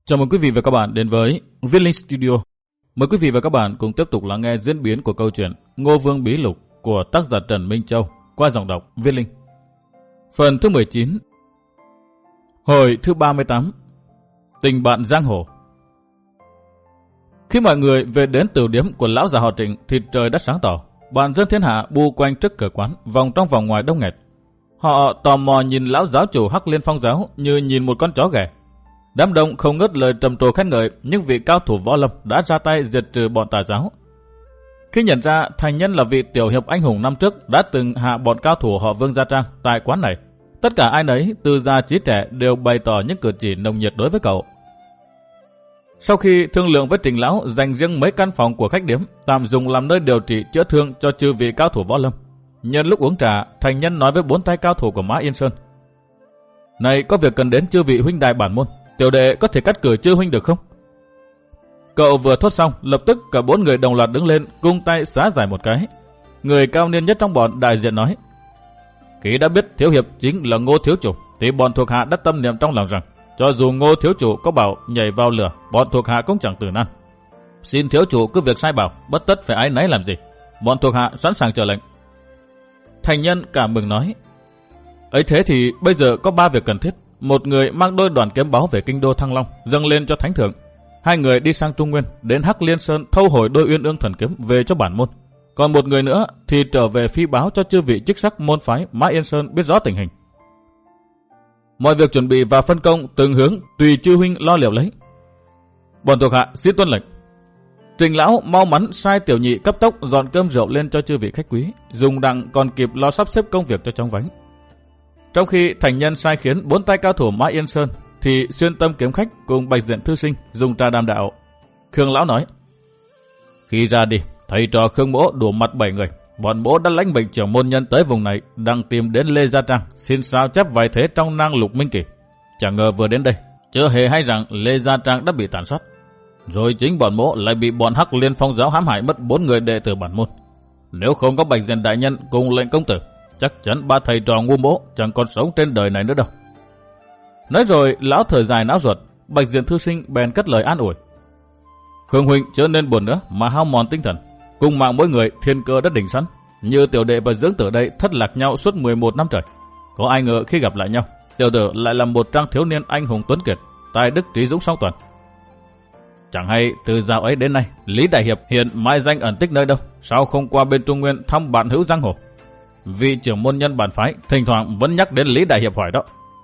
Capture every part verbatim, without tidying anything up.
Chào mừng quý vị và các bạn đến với Viết Linh Studio. Mời quý vị và các bạn cùng tiếp tục lắng nghe diễn biến của câu chuyện Ngô Vương Bí Lục của tác giả Trần Minh Châu qua giọng đọc Viết Linh. Phần thứ mười chín. Hồi thứ ba mươi tám. Tình bạn giang hồ. Khi mọi người về đến tửu điếm của lão già họ Trịnh thì trời đã sáng tỏ. Bọn dân thiên hạ bu quanh trước cửa quán, vòng trong vòng ngoài đông nghẹt. Họ tò mò nhìn lão giáo chủ Hắc Liên Phong giáo như nhìn một con chó ghẻ. Đám đông không ngớt lời trầm trồ khen ngợi những vị cao thủ võ lâm đã ra tay diệt trừ bọn tà giáo. Khi nhận ra Thành Nhân là vị tiểu hiệp anh hùng năm trước đã từng hạ bọn cao thủ họ Vương Gia Trang tại quán này, tất cả ai nấy từ già chí trẻ đều bày tỏ những cử chỉ nồng nhiệt đối với cậu. Sau khi thương lượng với Trịnh lão dành riêng mấy căn phòng của khách điếm tạm dùng làm nơi điều trị chữa thương cho chư vị cao thủ võ lâm, nhân lúc uống trà, Thành Nhân nói với bốn tay cao thủ của Mã Yên Sơn: "Này, có việc cần đến chư vị huynh đài bản môn, tiểu đệ có thể cắt cử chư huynh được không?" Cậu vừa thốt xong, lập tức cả bốn người đồng loạt đứng lên, cung tay xá giải một cái. Người cao niên nhất trong bọn đại diện nói: "Khi đã biết thiếu hiệp chính là Ngô thiếu chủ, thì bọn thuộc hạ đã tâm niệm trong lòng rằng cho dù Ngô thiếu chủ có bảo nhảy vào lửa, bọn thuộc hạ cũng chẳng từ nan. Xin thiếu chủ cứ việc sai bảo, bất tất phải áy náy làm gì. Bọn thuộc hạ sẵn sàng chờ lệnh." Thành Nhân cảm mừng nói: "Ấy thế thì bây giờ có ba việc cần thiết. Một người mang đôi đoàn kiếm báu về kinh đô Thăng Long dâng lên cho thánh thượng. Hai người đi sang Trung Nguyên đến Hắc Liên Sơn thâu hồi đôi Uyên Ương thần kiếm về cho bản môn. Còn một người nữa thì trở về phi báo cho chư vị chức sắc môn phái Mã Yên Sơn biết rõ tình hình. Mọi việc chuẩn bị và phân công từng hướng tùy chư huynh lo liệu lấy." "Bọn thuộc hạ xin tuân lệnh." Trịnh lão mau mắn sai tiểu nhị cấp tốc dọn cơm rượu lên cho chư vị khách quý, dùng đặng còn kịp lo sắp xếp công việc cho chóng vánh. Trong khi Thành Nhân sai khiến bốn tay cao thủ Mã Yên Sơn, thì Xuyên Tâm kiếm khách cùng Bạch Diện thư sinh dùng trà đàm đạo. Khương lão nói: "Khi ra đi, thầy trò Khương mỗ đủ mặt bảy người. Bọn mỗ đã lãnh mệnh trưởng môn nhân tới vùng này, đang tìm đến Lê Gia Trang xin sao chép vài thế trong nang Lục Minh Kỳ. Chẳng ngờ vừa đến đây, chưa hề hay rằng Lê Gia Trang đã bị tàn sát. Rồi chính bọn mỗ lại bị bọn Hắc Liên Phong giáo hãm hại mất bốn người đệ tử bản môn. Nếu không có Bạch Diện đại nhân cùng lệnh công tử, chắc chắn ba thầy trò ngu mỗ chẳng còn sống trên đời này nữa đâu." Nói rồi lão thở dài não ruột. Bạch Diện thư sinh bèn cất lời an ủi: "Khương huynh chớ nên buồn nữa mà hao mòn tinh thần. Cùng mạng mỗi người thiên cơ đã định sẵn. Như tiểu đệ và dưỡng tử đây thất lạc nhau suốt mười một năm trời. Có ai ngờ khi gặp lại nhau, tiểu tử lại là một trang thiếu niên anh hùng tuấn kiệt, tài đức trí dũng song toàn. Chẳng hay từ dạo ấy đến nay, Lý Đại Hiệp hiện mai danh ẩn tích nơi đâu, sao không qua bên Trung Nguyên thăm bạn hữu giang hồ? Vị trưởng môn nhân bản phái thỉnh thoảng vẫn nhắc đến Lý Đại Hiệp hỏi đó."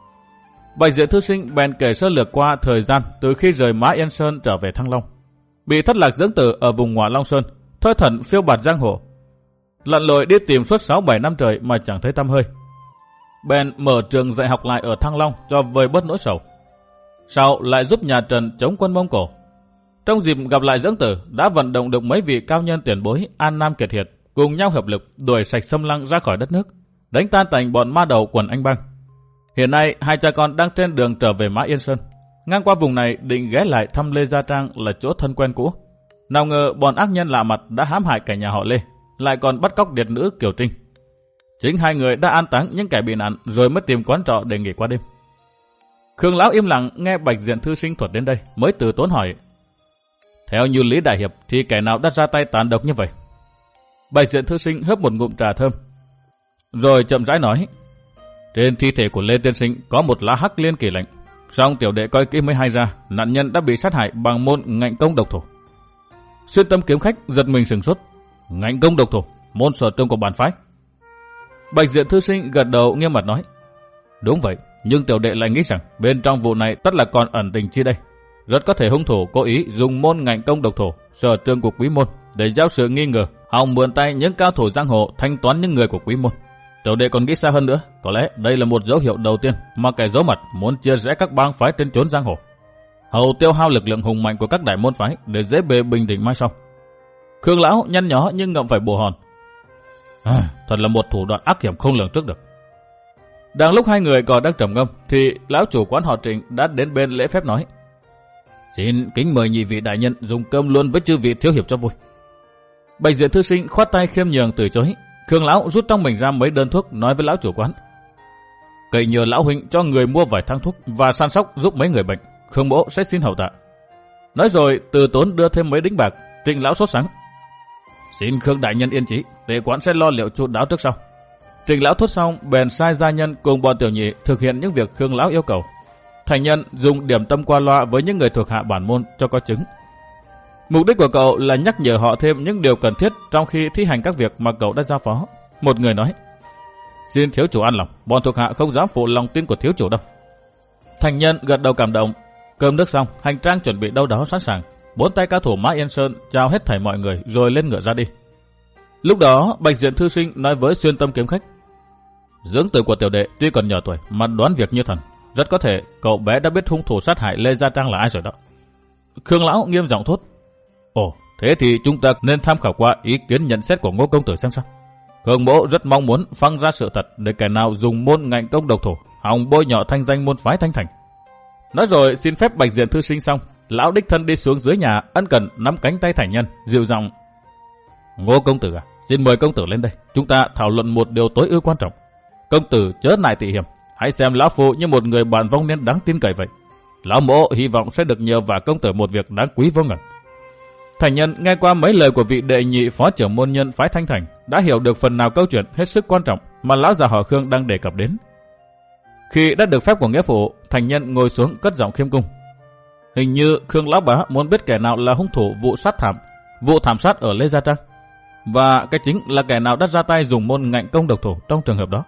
Bạch Diện thư sinh bèn kể sơ lược qua thời gian từ khi rời Mã Yên Sơn trở về Thăng Long, bị thất lạc dưỡng tử ở vùng Ngọa Long Sơn, thơ thẩn phiêu bạt giang hồ, lặn lội đi tìm suốt sáu bảy năm trời mà chẳng thấy tăm hơi. Bèn mở trường dạy học lại ở Thăng Long cho vơi bớt nỗi sầu. Sau lại giúp nhà Trần chống quân Mông Cổ. Trong dịp gặp lại dưỡng tử, đã vận động được mấy vị cao nhân tiền bối An Nam Kiệt Hiệt cùng nhau hợp lực đuổi sạch Xâm Lăng ra khỏi đất nước, đánh tan tành bọn ma đầu quần Anh Bang. Hiện nay hai cha con đang trên đường trở về Mã Yên Sơn, ngang qua vùng này định ghé lại thăm Lê Gia Trang là chỗ thân quen cũ. Nào ngờ bọn ác nhân lạ mặt đã hãm hại cả nhà họ Lê, lại còn bắt cóc điệt nữ Kiều Trinh. Chính hai người đã an táng những kẻ bị nạn rồi mới tìm quán trọ để nghỉ qua đêm. Khương lão im lặng nghe Bạch Diện thư sinh thuật đến đây, mới từ tốn hỏi: "Theo như Lý Đại Hiệp thì kẻ nào đã ra tay tàn độc như vậy?" Bạch Diện thư sinh hớp một ngụm trà thơm, rồi chậm rãi nói: "Trên thi thể của Lê tiên sinh có một lá Hắc Liên Kỳ lệnh, song tiểu đệ coi kỹ mới hay ra nạn nhân đã bị sát hại bằng môn ngạnh công độc thủ." Xuyên Tâm kiếm khách giật mình sửng sốt: "Ngạnh công độc thủ, môn sở trường của bản phái?" Bạch Diện thư sinh gật đầu nghiêm mặt nói: "Đúng vậy, nhưng tiểu đệ lại nghĩ rằng bên trong vụ này tất là còn ẩn tình chi đây. Rất có thể hung thủ cố ý dùng môn ngạnh công độc thủ sở trường của quý môn để giao sự nghi ngờ, hòng mượn tay những cao thủ giang hồ thanh toán những người của quý môn. Tiểu đệ còn nghĩ xa hơn nữa, có lẽ đây là một dấu hiệu đầu tiên mà kẻ giấu mặt muốn chia rẽ các bang phái trên chốn giang hồ, hầu tiêu hao lực lượng hùng mạnh của các đại môn phái để dễ bề bình định mai sau." Khương lão nhăn nhó nhưng ngậm phải bồ hòn: À, thật là một thủ đoạn ác hiểm không lường trước được." Đang lúc hai người còn đang trầm ngâm thì lão chủ quán họ Trịnh đã đến bên lễ phép nói: "Xin kính mời nhị vị đại nhân dùng cơm luôn với chư vị thiếu hiệp cho vui." Bạch Diện thư sinh khoát tay khiêm nhường từ chối. Khương lão rút trong mình ra mấy đơn thuốc, nói với lão chủ quán: "Cậy nhờ lão huynh cho người mua vài thang thuốc và săn sóc giúp mấy người bệnh, Khương mỗ sẽ xin hậu tạ. Nói rồi Từ Tốn đưa thêm mấy đĩnh bạc. Trịnh lão sốt sắng: Xin Khương đại nhân yên chí, tể quán sẽ lo liệu chu đáo trước sau. Trịnh lão thốt xong bèn sai gia nhân cùng bọn tiểu nhị thực hiện những việc Khương lão yêu cầu. Thành nhân dùng điểm tâm qua loa với những người thuộc hạ bản môn cho có chứng. Mục đích của cậu là nhắc nhở họ thêm những điều cần thiết trong khi thi hành các việc mà cậu đã giao phó. Một người nói: Xin thiếu chủ an lòng, bọn thuộc hạ không dám phụ lòng tin của thiếu chủ đâu. Thành nhân gật đầu cảm động. Cơm nước xong, hành trang chuẩn bị đâu đó sẵn sàng. Bốn tay cao thủ Mã Yên Sơn chào hết thảy mọi người rồi lên ngựa ra đi. Lúc đó Bạch Diện thư sinh nói với Xuyên Tâm kiếm khách: Dưỡng tử của tiểu đệ tuy còn nhỏ tuổi mà đoán việc như thần, rất có thể cậu bé đã biết hung thủ sát hại Lê Gia Trang là ai rồi đó. Khương lão nghiêm giọng thốt: Ồ, thế thì chúng ta nên tham khảo qua ý kiến nhận xét của Ngô công tử xem sao. Khương mỗ rất mong muốn phăng ra sự thật để kẻ nào dùng môn ngạnh công độc thủ hòng bôi nhọ thanh danh môn phái Thanh Thành. Nói rồi xin phép Bạch Diện thư sinh xong, lão đích thân đi xuống dưới nhà ân cần nắm cánh tay Thành nhân, dịu giọng: Ngô công tử à, xin mời công tử lên đây, chúng ta thảo luận một điều tối ưu quan trọng. Công tử chớ nại tị hiểm, hãy xem lão phu như một người bạn vong niên đáng tin cậy vậy. Lão mỗ hy vọng sẽ được nhờ vả công tử một việc đáng quý vô ngần. Thành nhân nghe qua mấy lời của vị đệ nhị phó trưởng môn nhân phái Thanh Thành, đã hiểu được phần nào câu chuyện hết sức quan trọng mà lão già họ Khương đang đề cập đến. Khi đã được phép của nghĩa phụ, Thành nhân ngồi xuống cất giọng khiêm cung: Hình như Khương lão bá muốn biết kẻ nào là hung thủ vụ sát thảm, vụ thảm sát ở Lê Gia Trang, và cái chính là kẻ nào đã ra tay dùng môn ngạnh công độc thủ trong trường hợp đó.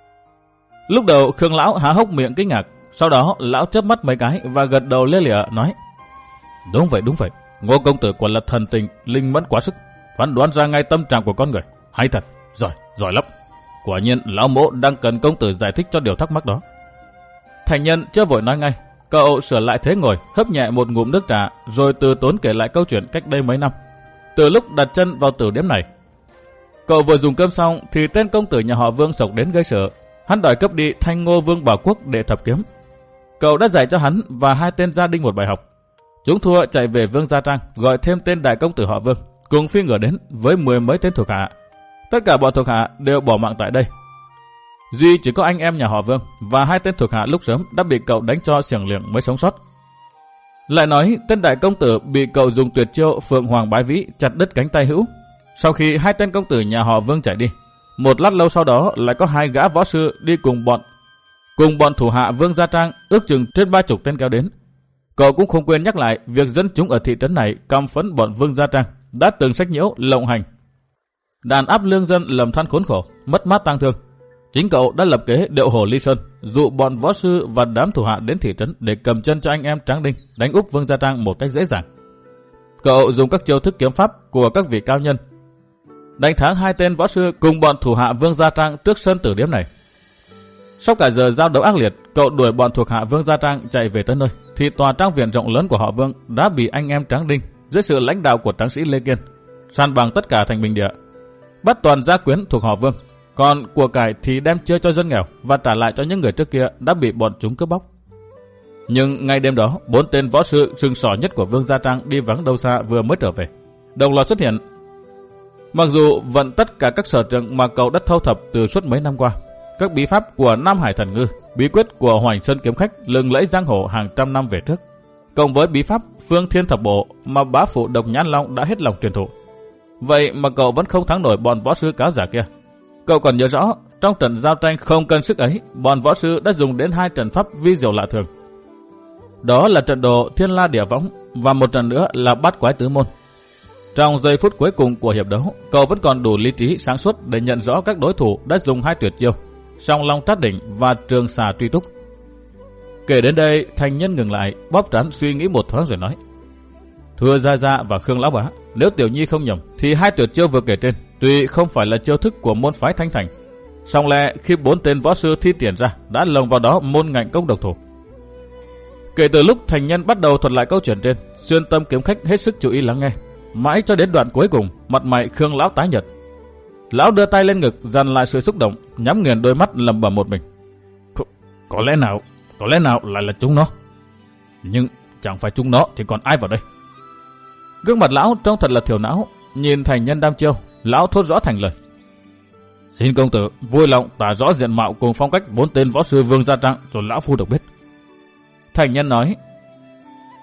Lúc đầu Khương lão há hốc miệng kinh ngạc, sau đó lão chớp mắt mấy cái và gật đầu lia lịa nói: Đúng vậy, đúng vậy. Ngô công tử quả là thần tình, linh mẫn quá sức, phán đoán ra ngay tâm trạng của con người. Hay thật, giỏi, giỏi lắm. Quả nhiên lão mỗ đang cần công tử giải thích cho điều thắc mắc đó. Thành nhân chưa vội nói ngay, cậu sửa lại thế ngồi, hớp nhẹ một ngụm nước trà, rồi Từ Tốn kể lại câu chuyện cách đây mấy năm, từ lúc đặt chân vào tử điếm này. Cậu vừa dùng cơm xong thì tên công tử nhà họ Vương xộc đến gây sự. Hắn đòi cướp đi Thanh Ngô Vương Bảo Quốc để thập kiếm. Cậu đã dạy cho hắn và hai tên gia đình một bài học. Chúng thua chạy về Vương Gia Trang, gọi thêm tên đại công tử họ Vương, cùng phi ngựa đến với mười mấy tên thuộc hạ. Tất cả bọn thuộc hạ đều bỏ mạng tại đây. Duy chỉ có anh em nhà họ Vương và hai tên thuộc hạ lúc sớm đã bị cậu đánh cho xiềng liệng mới sống sót. Lại nói tên đại công tử bị cậu dùng tuyệt chiêu Phượng Hoàng Bái Vĩ chặt đứt cánh tay hữu. Sau khi hai tên công tử nhà họ Vương chạy đi, một lát lâu sau đó lại có hai gã võ sư đi cùng bọn cùng bọn thủ hạ Vương Gia Trang, ước chừng trên ba chục tên kéo đến. Cậu cũng không quên nhắc lại việc dân chúng ở thị trấn này căm phẫn bọn Vương Gia Trang đã từng sách nhiễu lộng hành, đàn áp lương dân lầm than khốn khổ, mất mát tang thương. Chính cậu đã lập kế điệu hổ ly sơn, dụ bọn võ sư và đám thủ hạ đến thị trấn để cầm chân cho anh em Tráng Đinh đánh úp Vương Gia Trang một cách dễ dàng. Cậu dùng các chiêu thức kiếm pháp của các vị cao nhân đánh thắng hai tên võ sư cùng bọn thủ hạ Vương Gia Trang trước sân tử điếm này. Sau cả giờ giao đấu ác liệt, cậu đuổi bọn thuộc hạ Vương Gia Trang chạy về tới nơi, thì tòa trang viện rộng lớn của họ Vương đã bị anh em Tráng Đinh dưới sự lãnh đạo của tráng sĩ Lê Kiên san bằng tất cả thành bình địa, bắt toàn gia quyến thuộc họ Vương, còn của cải thì đem chia cho dân nghèo và trả lại cho những người trước kia đã bị bọn chúng cướp bóc. Nhưng ngay đêm đó, bốn tên võ sư sừng sỏ nhất của Vương Gia Trang đi vắng đâu xa vừa mới trở về, đồng loạt xuất hiện. Mặc dù vận tất cả các sở trường mà cậu đã thâu thập từ suốt mấy năm qua, các bí pháp của Nam Hải Thần Ngư, bí quyết của Hoành Sơn Kiếm Khách lừng lẫy giang hồ hàng trăm năm về trước, cộng với bí pháp Phương Thiên Thập Bộ mà bá phụ Độc Nhãn Long đã hết lòng truyền thụ, vậy mà cậu vẫn không thắng nổi bọn võ sư cáo giả kia. Cậu còn nhớ rõ, trong trận giao tranh không cân sức ấy, bọn võ sư đã dùng đến hai trận pháp vi diệu lạ thường. Đó là trận đồ Thiên La Địa Võng và một trận nữa là Bát Quái Tứ Môn. Trong giây phút cuối cùng của hiệp đấu, cậu vẫn còn đủ lý trí sáng suốt để nhận rõ các đối thủ đã dùng hai tuyệt chiêu Song Long Trát Đỉnh và Trường Xà Truy Túc. Kể đến đây, Thành nhân ngừng lại, bóp trán suy nghĩ một thoáng rồi nói: Thưa Gia Gia và Khương lão bá, nếu tiểu nhi không nhầm thì hai tuyệt chiêu vừa kể trên tuy không phải là chiêu thức của môn phái Thanh Thành, song lẽ khi bốn tên võ sư thi triển ra đã lồng vào đó môn ngạnh công độc thủ. Kể từ lúc Thành nhân bắt đầu thuật lại câu chuyện trên, Xuyên Tâm kiếm khách hết sức chú ý lắng nghe, mãi cho đến đoạn cuối cùng, mặt mày Khương lão tái nhợt. Lão đưa tay lên ngực dằn lại sự xúc động, nhắm nghiền đôi mắt lẩm bẩm một mình: có, có lẽ nào, có lẽ nào lại là chúng nó. Nhưng chẳng phải chúng nó thì còn ai vào đây? Gương mặt lão trông thật là thiểu não. Nhìn Thành nhân đam chiêu, lão thốt rõ thành lời: Xin công tử vui lòng tả rõ diện mạo cùng phong cách bốn tên võ sư Vương Gia Trang cho lão phu được biết. Thành nhân nói: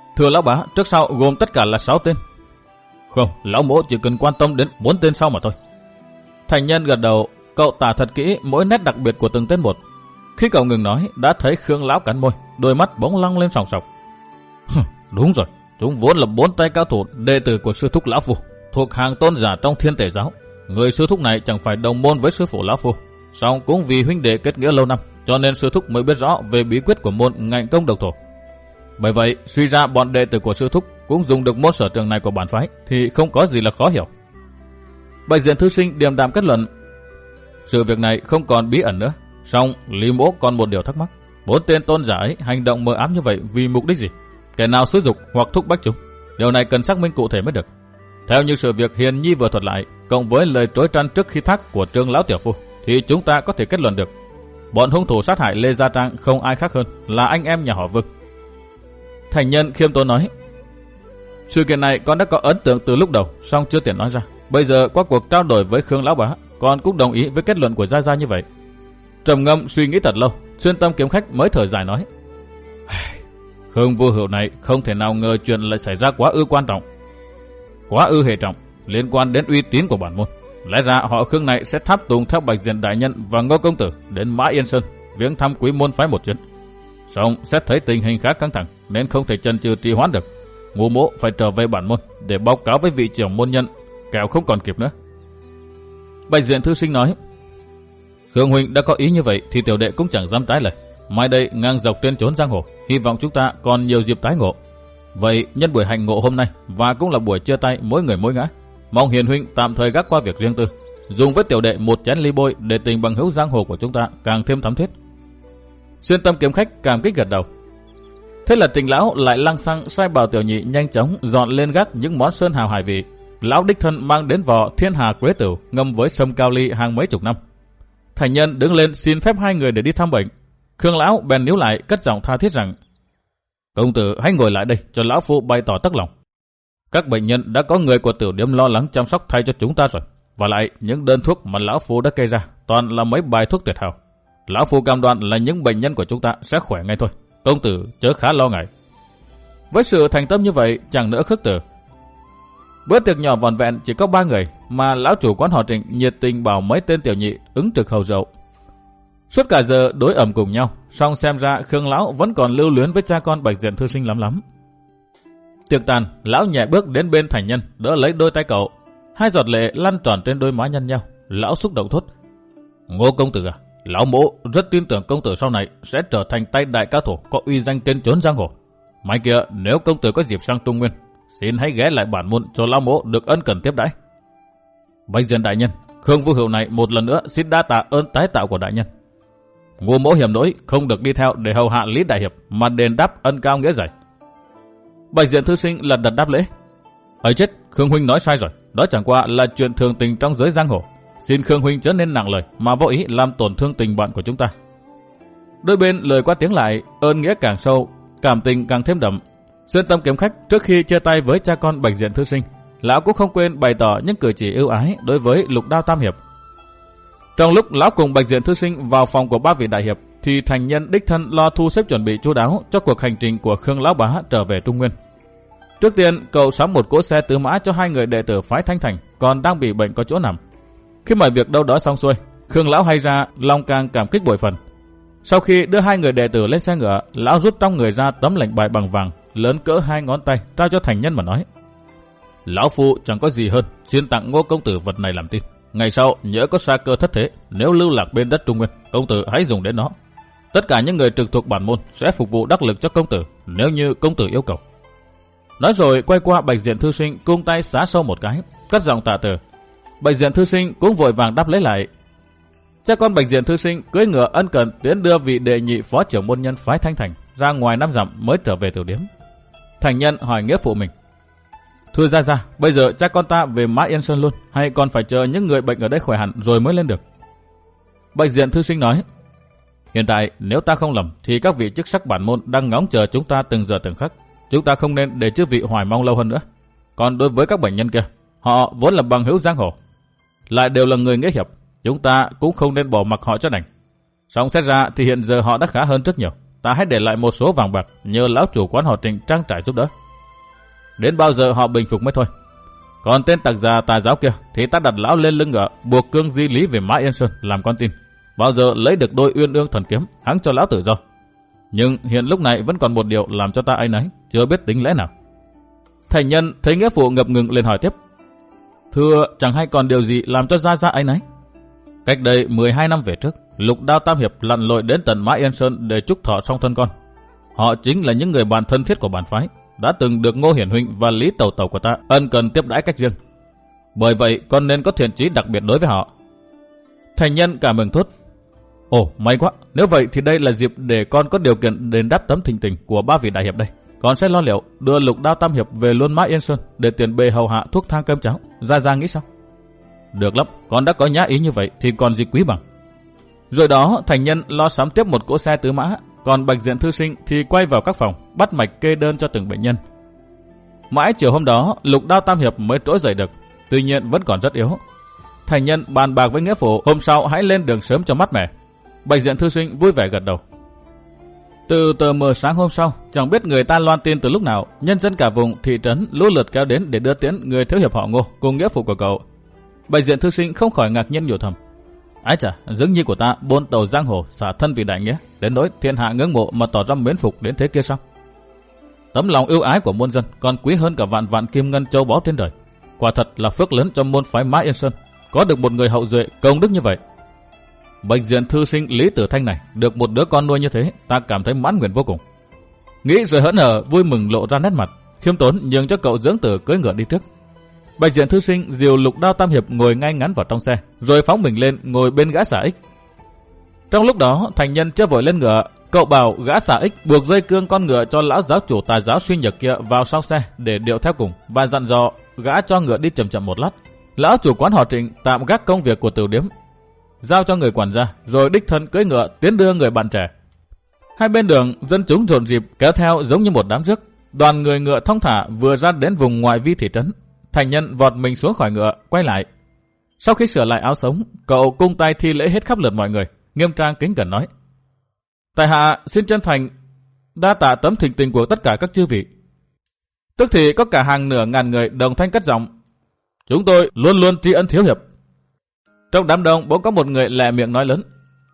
Thưa lão bá, trước sau gồm tất cả là sáu tên. Không, lão mỗ chỉ cần quan tâm đến bốn tên sau mà thôi. Thành nhân gật đầu, cậu tả thật kỹ mỗi nét đặc biệt của từng tên một. Khi cậu ngừng nói, đã thấy Khương lão cắn môi, đôi mắt bỗng lăng lên sòng sọc. Đúng rồi, chúng vốn là bốn tay cao thủ đệ tử của sư thúc lão phu, thuộc hàng tôn giả trong Thiên Tể giáo. Người sư thúc này chẳng phải đồng môn với sư phụ lão phu, song cũng vì huynh đệ kết nghĩa lâu năm, cho nên sư thúc mới biết rõ về bí quyết của môn ngạnh công độc thổ. Bởi vậy, suy ra bọn đệ tử của sư thúc cũng dùng được môn sở trường này của bản phái thì không có gì là khó hiểu. Bạch Diện thư sinh điềm đạm kết luận, sự việc này không còn bí ẩn nữa. Song Lý mỗ còn một điều thắc mắc, bốn tên tôn giả ấy hành động mờ ám như vậy vì mục đích gì? Kẻ nào xúi dục hoặc thúc bách chúng? Điều này cần xác minh cụ thể mới được. Theo như sự việc Hiền Nhi vừa thuật lại, cộng với lời trối trăn trước khi thác của Trương lão tiểu phu, thì chúng ta có thể kết luận được bọn hung thủ sát hại Lê Gia Trang không ai khác hơn là anh em nhà họ Vương. Thành nhân khiêm tốn nói, sự kiện này con đã có ấn tượng từ lúc đầu, song chưa tiện nói ra. Bây giờ qua cuộc trao đổi với Khương lão bá, con cũng đồng ý với kết luận của Gia Gia như vậy. Trầm ngâm suy nghĩ thật lâu, Xuyên Tâm kiếm khách mới thở dài nói, Khương vô hữu này không thể nào ngờ chuyện lại xảy ra quá ư quan trọng, quá ư hệ trọng, liên quan đến uy tín của bản môn. Lẽ ra họ Khương này sẽ tháp tùng theo Bạch Diện đại nhân và Ngô công tử đến Mã Yên Sơn viếng thăm quý môn phái một chuyến. Song xét thấy tình hình khá căng thẳng nên không thể chần chừ trì hoãn được. Ngô mỗ phải trở về bản môn để báo cáo với vị trưởng môn nhân, kẻo không còn kịp nữa. Bạch Diện thư sinh nói, Khương huynh đã có ý như vậy thì tiểu đệ cũng chẳng dám trái lời. Mai đây ngang dọc trên chốn giang hồ, hy vọng chúng ta còn nhiều dịp tái ngộ. Vậy nhân buổi hành ngộ hôm nay và cũng là buổi chia tay mỗi người mỗi ngã, mong Hiền huynh tạm thời gác qua việc riêng tư, dùng với tiểu đệ một chén ly bôi để tình bằng hữu giang hồ của chúng ta càng thêm thắm thiết. Xuyên Tâm kiếm khách cảm kích gật đầu. Thế là Trình lão lại lăng xăng sai bảo tiểu nhị nhanh chóng dọn lên gác những món sơn hào hải vị. Lão đích thân mang đến vò Thiên Hà Quế Tửu ngâm với sâm cao ly hàng mấy chục năm. Thành nhân đứng lên xin phép hai người để đi thăm bệnh. Khương lão bèn níu lại cất giọng tha thiết rằng, công tử hãy ngồi lại đây cho lão phu bày tỏ tất lòng. Các bệnh nhân đã có người của tiểu điếm lo lắng chăm sóc thay cho chúng ta rồi. Và lại những đơn thuốc mà lão phu đã kê ra toàn là mấy bài thuốc tuyệt hảo. Lão phu cam đoan là những bệnh nhân của chúng ta sẽ khỏe ngay thôi. Công tử chớ khá lo ngại. Với sự thành tâm như vậy chẳng nỡ khước từ. Bữa tiệc nhỏ vòn vẹn chỉ có ba người mà lão chủ quán họ Trịnh nhiệt tình bảo mấy tên tiểu nhị ứng trực hầu rượu. Suốt cả giờ đối ẩm cùng nhau, song xem ra Khương lão vẫn còn lưu luyến với cha con Bạch Diện thư sinh lắm lắm. Tiệc tàn, lão nhẹ bước đến bên Thành nhân, đỡ lấy đôi tay cậu. Hai giọt lệ lăn tròn trên đôi má nhăn nhau. Lão xúc động thốt, Ngô công tử à, lão mỗ rất tin tưởng công tử sau này sẽ trở thành tay đại cao thủ có uy danh trên chốn giang hồ. Mai kia nếu công tử có dịp sang Trung Nguyên, xin hãy ghé lại bản môn cho lão mỗ được ân cần tiếp đãi. Bạch Diện đại nhân, Khương vô hữu này một lần nữa xin đa tạ ơn tái tạo của đại nhân. Ngô mỗ hiểm lỗi không được đi theo để hầu hạ Lý đại hiệp mà đền đáp ân cao nghĩa dày. Bạch Diện thư sinh lật đật đáp lễ, ấy chết, Khương huynh nói sai rồi, đó chẳng qua là chuyện thường tình trong giới giang hồ. Xin Khương huynh chớ nên nặng lời mà vô ý làm tổn thương tình bạn của chúng ta. Đôi bên lời qua tiếng lại, ơn nghĩa càng sâu, cảm tình càng thêm đậm. Xuyên Tâm kiếm khách trước khi chia tay với cha con Bạch Diện thư sinh, lão cũng không quên bày tỏ những cử chỉ ưu ái đối với Lục Đao tam hiệp. Trong lúc lão cùng Bạch Diện thư sinh vào phòng của ba vị đại hiệp, thì Thành nhân đích thân lo thu xếp chuẩn bị chu đáo cho cuộc hành trình của Khương lão bá trở về Trung Nguyên. Trước tiên, cậu sắm một cỗ xe tứ mã cho hai người đệ tử phái Thanh Thành còn đang bị bệnh có chỗ nằm. Khi mọi việc đâu đó xong xuôi, Khương lão hay ra lòng càng cảm kích bội phần. Sau khi đưa hai người đệ tử lên xe ngựa, lão rút trong người ra tấm lệnh bài bằng vàng lớn cỡ hai ngón tay trao cho Thành nhân mà nói, lão phu chẳng có gì hơn, xin tặng Ngô công tử vật này làm tin. Ngày sau nhỡ có sa cơ thất thế, nếu lưu lạc bên đất Trung Nguyên, công tử hãy dùng đến nó. Tất cả những người trực thuộc bản môn sẽ phục vụ đắc lực cho công tử nếu như công tử yêu cầu. Nói rồi quay qua Bạch Diện thư sinh cung tay xá sâu một cái, cất giọng tạ từ. Bạch Diện thư sinh cũng vội vàng đáp lấy lại. Cha con Bạch Diện thư sinh cưỡi ngựa ân cần tiến đưa vị đệ nhị phó trưởng môn nhân phái Thanh Thành ra ngoài năm dặm mới trở về tiểu điếm. Thành nhân hỏi nghĩa phụ mình, thưa Gia Gia, bây giờ cha con ta về Mã Yên Sơn luôn, hay còn phải chờ những người bệnh ở đây khỏe hẳn rồi mới lên được? Bạch Diện thư sinh nói, hiện tại nếu ta không lầm thì các vị chức sắc bản môn đang ngóng chờ chúng ta từng giờ từng khắc. Chúng ta không nên để chư vị hoài mong lâu hơn nữa. Còn đối với các bệnh nhân kia, họ vốn là bằng hữu giang hồ, lại đều là người nghĩa hiệp, chúng ta cũng không nên bỏ mặc họ cho đành. Song xét ra thì hiện giờ họ đã khá hơn rất nhiều. Ta hãy để lại một số vàng bạc nhờ lão chủ quán họ Trịnh trang trải giúp đỡ. đến bao giờ họ bình phục mới thôi. Còn tên tặc già tà giáo kia thì ta đặt lão lên lưng ngựa, buộc cương di lý về Mã Yên Sơn làm con tin. Bao giờ lấy được đôi uyên ương thần kiếm, hãng cho lão tự do. Nhưng hiện lúc này vẫn còn một điều làm cho ta áy náy, chưa biết tính lẽ nào. Thành nhân thấy nghĩa phụ ngập ngừng liền hỏi tiếp. Thưa, chẳng hay còn điều gì làm cho gia gia áy náy? Cách đây mười hai năm về trước, Lục Đao Tam Hiệp lặn lội đến tận Mã Yên Sơn để chúc thọ song thân con. Họ chính là những người bạn thân thiết của bản phái, đã từng được Ngô Hiển huynh và Lý Tẩu Tẩu của ta ân cần tiếp đãi cách riêng. Bởi vậy con nên có thiện chí đặc biệt đối với họ. Thành nhân cảm mừng thốt. Ồ, may quá, nếu vậy thì đây là dịp để con có điều kiện đền đáp tấm thịnh tình của ba vị đại hiệp đây. Con sẽ lo liệu đưa Lục Đao Tam Hiệp về luôn Mã Yên Sơn để tiền bề hầu hạ thuốc thang cơm cháo. Gia gia nghĩ sao? Được lắm, con đã có nhã ý như vậy thì còn gì quý bằng. Rồi đó, thành nhân lo sắm tiếp một cỗ xe tứ mã, còn Bạch Diện thư sinh thì quay vào các phòng bắt mạch kê đơn cho từng bệnh nhân. Mãi chiều hôm đó, Lục Đao Tam Hiệp mới trỗi dậy được, tuy nhiên vẫn còn rất yếu. Thành nhân bàn bạc với nghĩa phụ hôm sau hãy lên đường sớm cho mát mẻ. Bạch Diện thư sinh vui vẻ gật đầu. Từ tờ mờ sáng hôm sau, chẳng biết người ta loan tin từ lúc nào, nhân dân cả vùng thị trấn lũ lượt kéo đến để đưa tiễn người thiếu hiệp họ Ngô cùng nghĩa phụ của cậu. Bạch Diện thư sinh không khỏi ngạc nhiên nhủ thầm. Ái chà, dường như của ta bôn tàu giang hồ xả thân vì đại nghĩa, đến nỗi thiên hạ ngưỡng mộ mà tỏ ra mến phục đến thế kia sao? Tấm lòng ưu ái của muôn dân còn quý hơn cả vạn vạn kim ngân châu báu trên đời. Quả thật là phước lớn cho môn phái Mã Yên Sơn, có được một người hậu duệ công đức như vậy. Bạch Diện thư sinh Lý Tử Thanh này được một đứa con nuôi như thế, ta cảm thấy mãn nguyện vô cùng. Nghĩ rồi hớn hở vui mừng lộ ra nét mặt, khiêm tốn nhường cho cậu dưỡng tử cưỡi ngựa đi trước. Bạch Diện thư sinh dìu Lục Đao Tam Hiệp ngồi ngay ngắn vào trong xe, rồi phóng mình lên ngồi bên gã xà ích. Trong lúc đó, thành nhân chưa vội lên ngựa, cậu bảo gã xà ích buộc dây cương con ngựa cho lão giáo chủ tà giáo Suy Nhược kia vào sau xe để điệu theo cùng, và dặn dò gã cho ngựa đi chậm chậm một lát. Lão chủ quán họ Trịnh tạm gác công việc của tiểu điếm, giao cho người quản gia, rồi đích thân cưỡi ngựa tiến đưa người bạn trẻ. Hai bên đường dân chúng dồn dịp kéo theo giống như một đám rước. Đoàn người ngựa thong thả vừa ra đến vùng ngoại vi thị trấn. Thành nhân vọt mình xuống khỏi ngựa, quay lại. Sau khi sửa lại áo sống, cậu cung tay thi lễ hết khắp lượt mọi người, nghiêm trang kính cẩn nói: Tại hạ xin chân thành đa tạ tấm thịnh tình của tất cả các chư vị. Tức thì có cả hàng nửa ngàn người đồng thanh cất giọng: Chúng tôi luôn luôn tri ân thiếu hiệp. Trong đám đông bỗng có một người lẹ miệng nói lớn: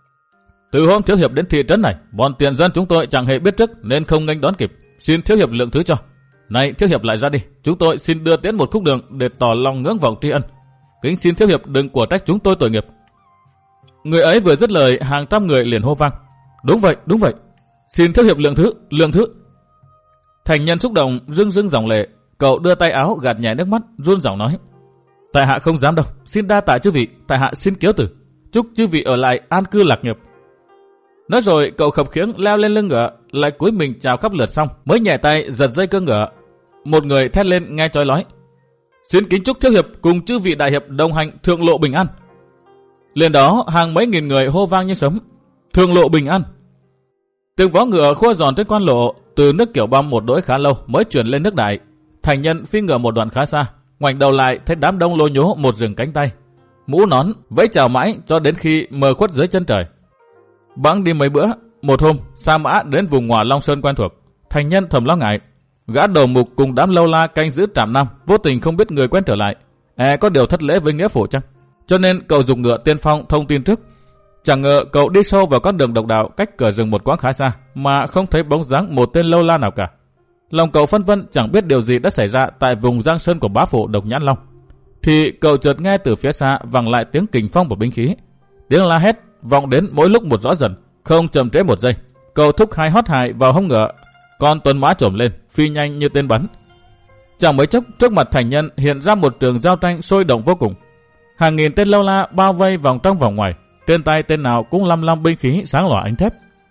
Từ hôm thiếu hiệp đến thị trấn này, bọn tiền dân chúng tôi chẳng hề biết trước nên không nghênh đón kịp, xin thiếu hiệp lượng thứ cho. Này thiếu hiệp lại ra đi, chúng tôi xin đưa tiễn một khúc đường để tỏ lòng ngưỡng vọng tri ân. Kính xin thiếu hiệp đừng của trách chúng tôi tội nghiệp. Người ấy vừa dứt lời, hàng trăm người liền hô vang: Đúng vậy, đúng vậy, xin thiếu hiệp lượng thứ, lượng thứ. Thành nhân xúc động rưng rưng dòng lệ, cậu đưa tay áo gạt nhẹ nước mắt, run giọng nói: Tại hạ không dám đâu, xin đa tạ chư vị, tại hạ xin kiếu từ, chúc chư vị ở lại an cư lạc nghiệp. Nói rồi cậu khập khiễng leo lên lưng ngựa, lại cúi mình chào khắp lượt xong mới nhẹ tay giật dây cương ngựa. Một người thét lên nghe chói lói: Xin kính chúc thiếu hiệp cùng chư vị đại hiệp đồng hành thượng lộ bình an. Liền đó hàng mấy nghìn người hô vang như sấm: Thượng lộ bình an. Tiếng vó ngựa khua giòn trên quan lộ, từ nước Kiểu Băm một đỗi khá lâu mới chuyển lên nước Đại. Thành nhân phi ngựa một đoạn khá xa, ngoảnh đầu lại thấy đám đông lô nhố một rừng cánh tay, mũ nón vẫy chào mãi cho đến khi mờ khuất dưới chân trời. Bẵng đi mấy bữa, một hôm Sa Mã đến vùng Ngọa Long Sơn quen thuộc. Thành nhân thầm lo ngại, gã đầu mục cùng đám lâu la canh giữ trạm Nam vô tình không biết người quen trở lại, e có điều thất lễ với nghĩa phụ chăng? Cho nên cậu dùng ngựa tiên phong thông tin trước. Chẳng ngờ cậu đi sâu vào con đường độc đạo cách cửa rừng một quãng khá xa mà không thấy bóng dáng một tên lâu la nào cả. Lòng cậu phân vân chẳng biết điều gì đã xảy ra tại vùng giang sơn của bá phụ Độc Nhãn Long. Thì cậu chợt nghe từ phía xa vang lại tiếng kình phong và binh khí, tiếng la hét vọng đến mỗi lúc một rõ dần, không chậm trễ một giây. Cậu thúc hai hót hài vào hông ngựa, con tuấn mã trồm lên phi nhanh như tên bắn. Chẳng mấy chốc trước mặt thành nhân hiện ra một trường giao tranh sôi động vô cùng. Hàng nghìn tên lâu la bao vây vòng trong vòng ngoài, trên tay tên nào cũng lăm lăm binh khí sáng lòa ánh thép.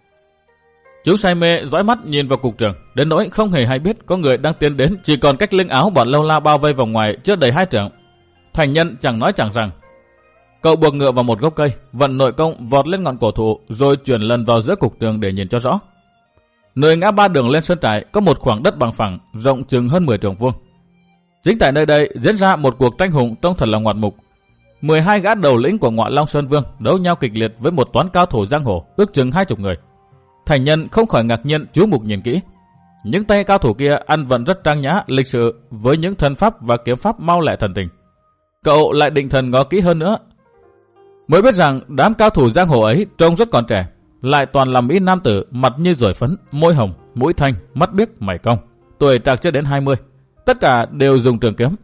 Chúng say mê dõi mắt nhìn vào cục trường, đến nỗi không hề hay biết có người đang tiến đến, chỉ còn cách lưng áo bọn lâu la bao vây vòng ngoài chưa đầy hai trượng. Thành nhân chẳng nói chẳng rằng, cậu buộc ngựa vào một gốc cây, vận nội công vọt lên ngọn cổ thụ, rồi chuyển lần vào giữa cục tường để nhìn cho rõ. Nơi ngã ba đường lên sơn trại có một khoảng đất bằng phẳng rộng chừng hơn mười trượng vuông. Chính tại nơi đây diễn ra một cuộc tranh hùng trông thật là ngoạn mục. mười hai gã đầu lĩnh của Ngọa Long Sơn Vương đấu nhau kịch liệt với một toán cao thủ giang hồ ước chừng hai chục người. Thành nhân không khỏi ngạc nhiên chú mục nhìn kỹ. Những tay cao thủ kia ăn vận rất trang nhã, lịch sự với những thần pháp và kiếm pháp mau lẹ thần tình. Cậu lại định thần ngó kỹ hơn nữa, mới biết rằng đám cao thủ giang hồ ấy trông rất còn trẻ, lại toàn là mỹ nam tử, mặt như dổi phấn, môi hồng, mũi thanh, mắt biếc, mày cong, tuổi trạc chưa đến hai mươi, tất cả đều dùng trường kiếm.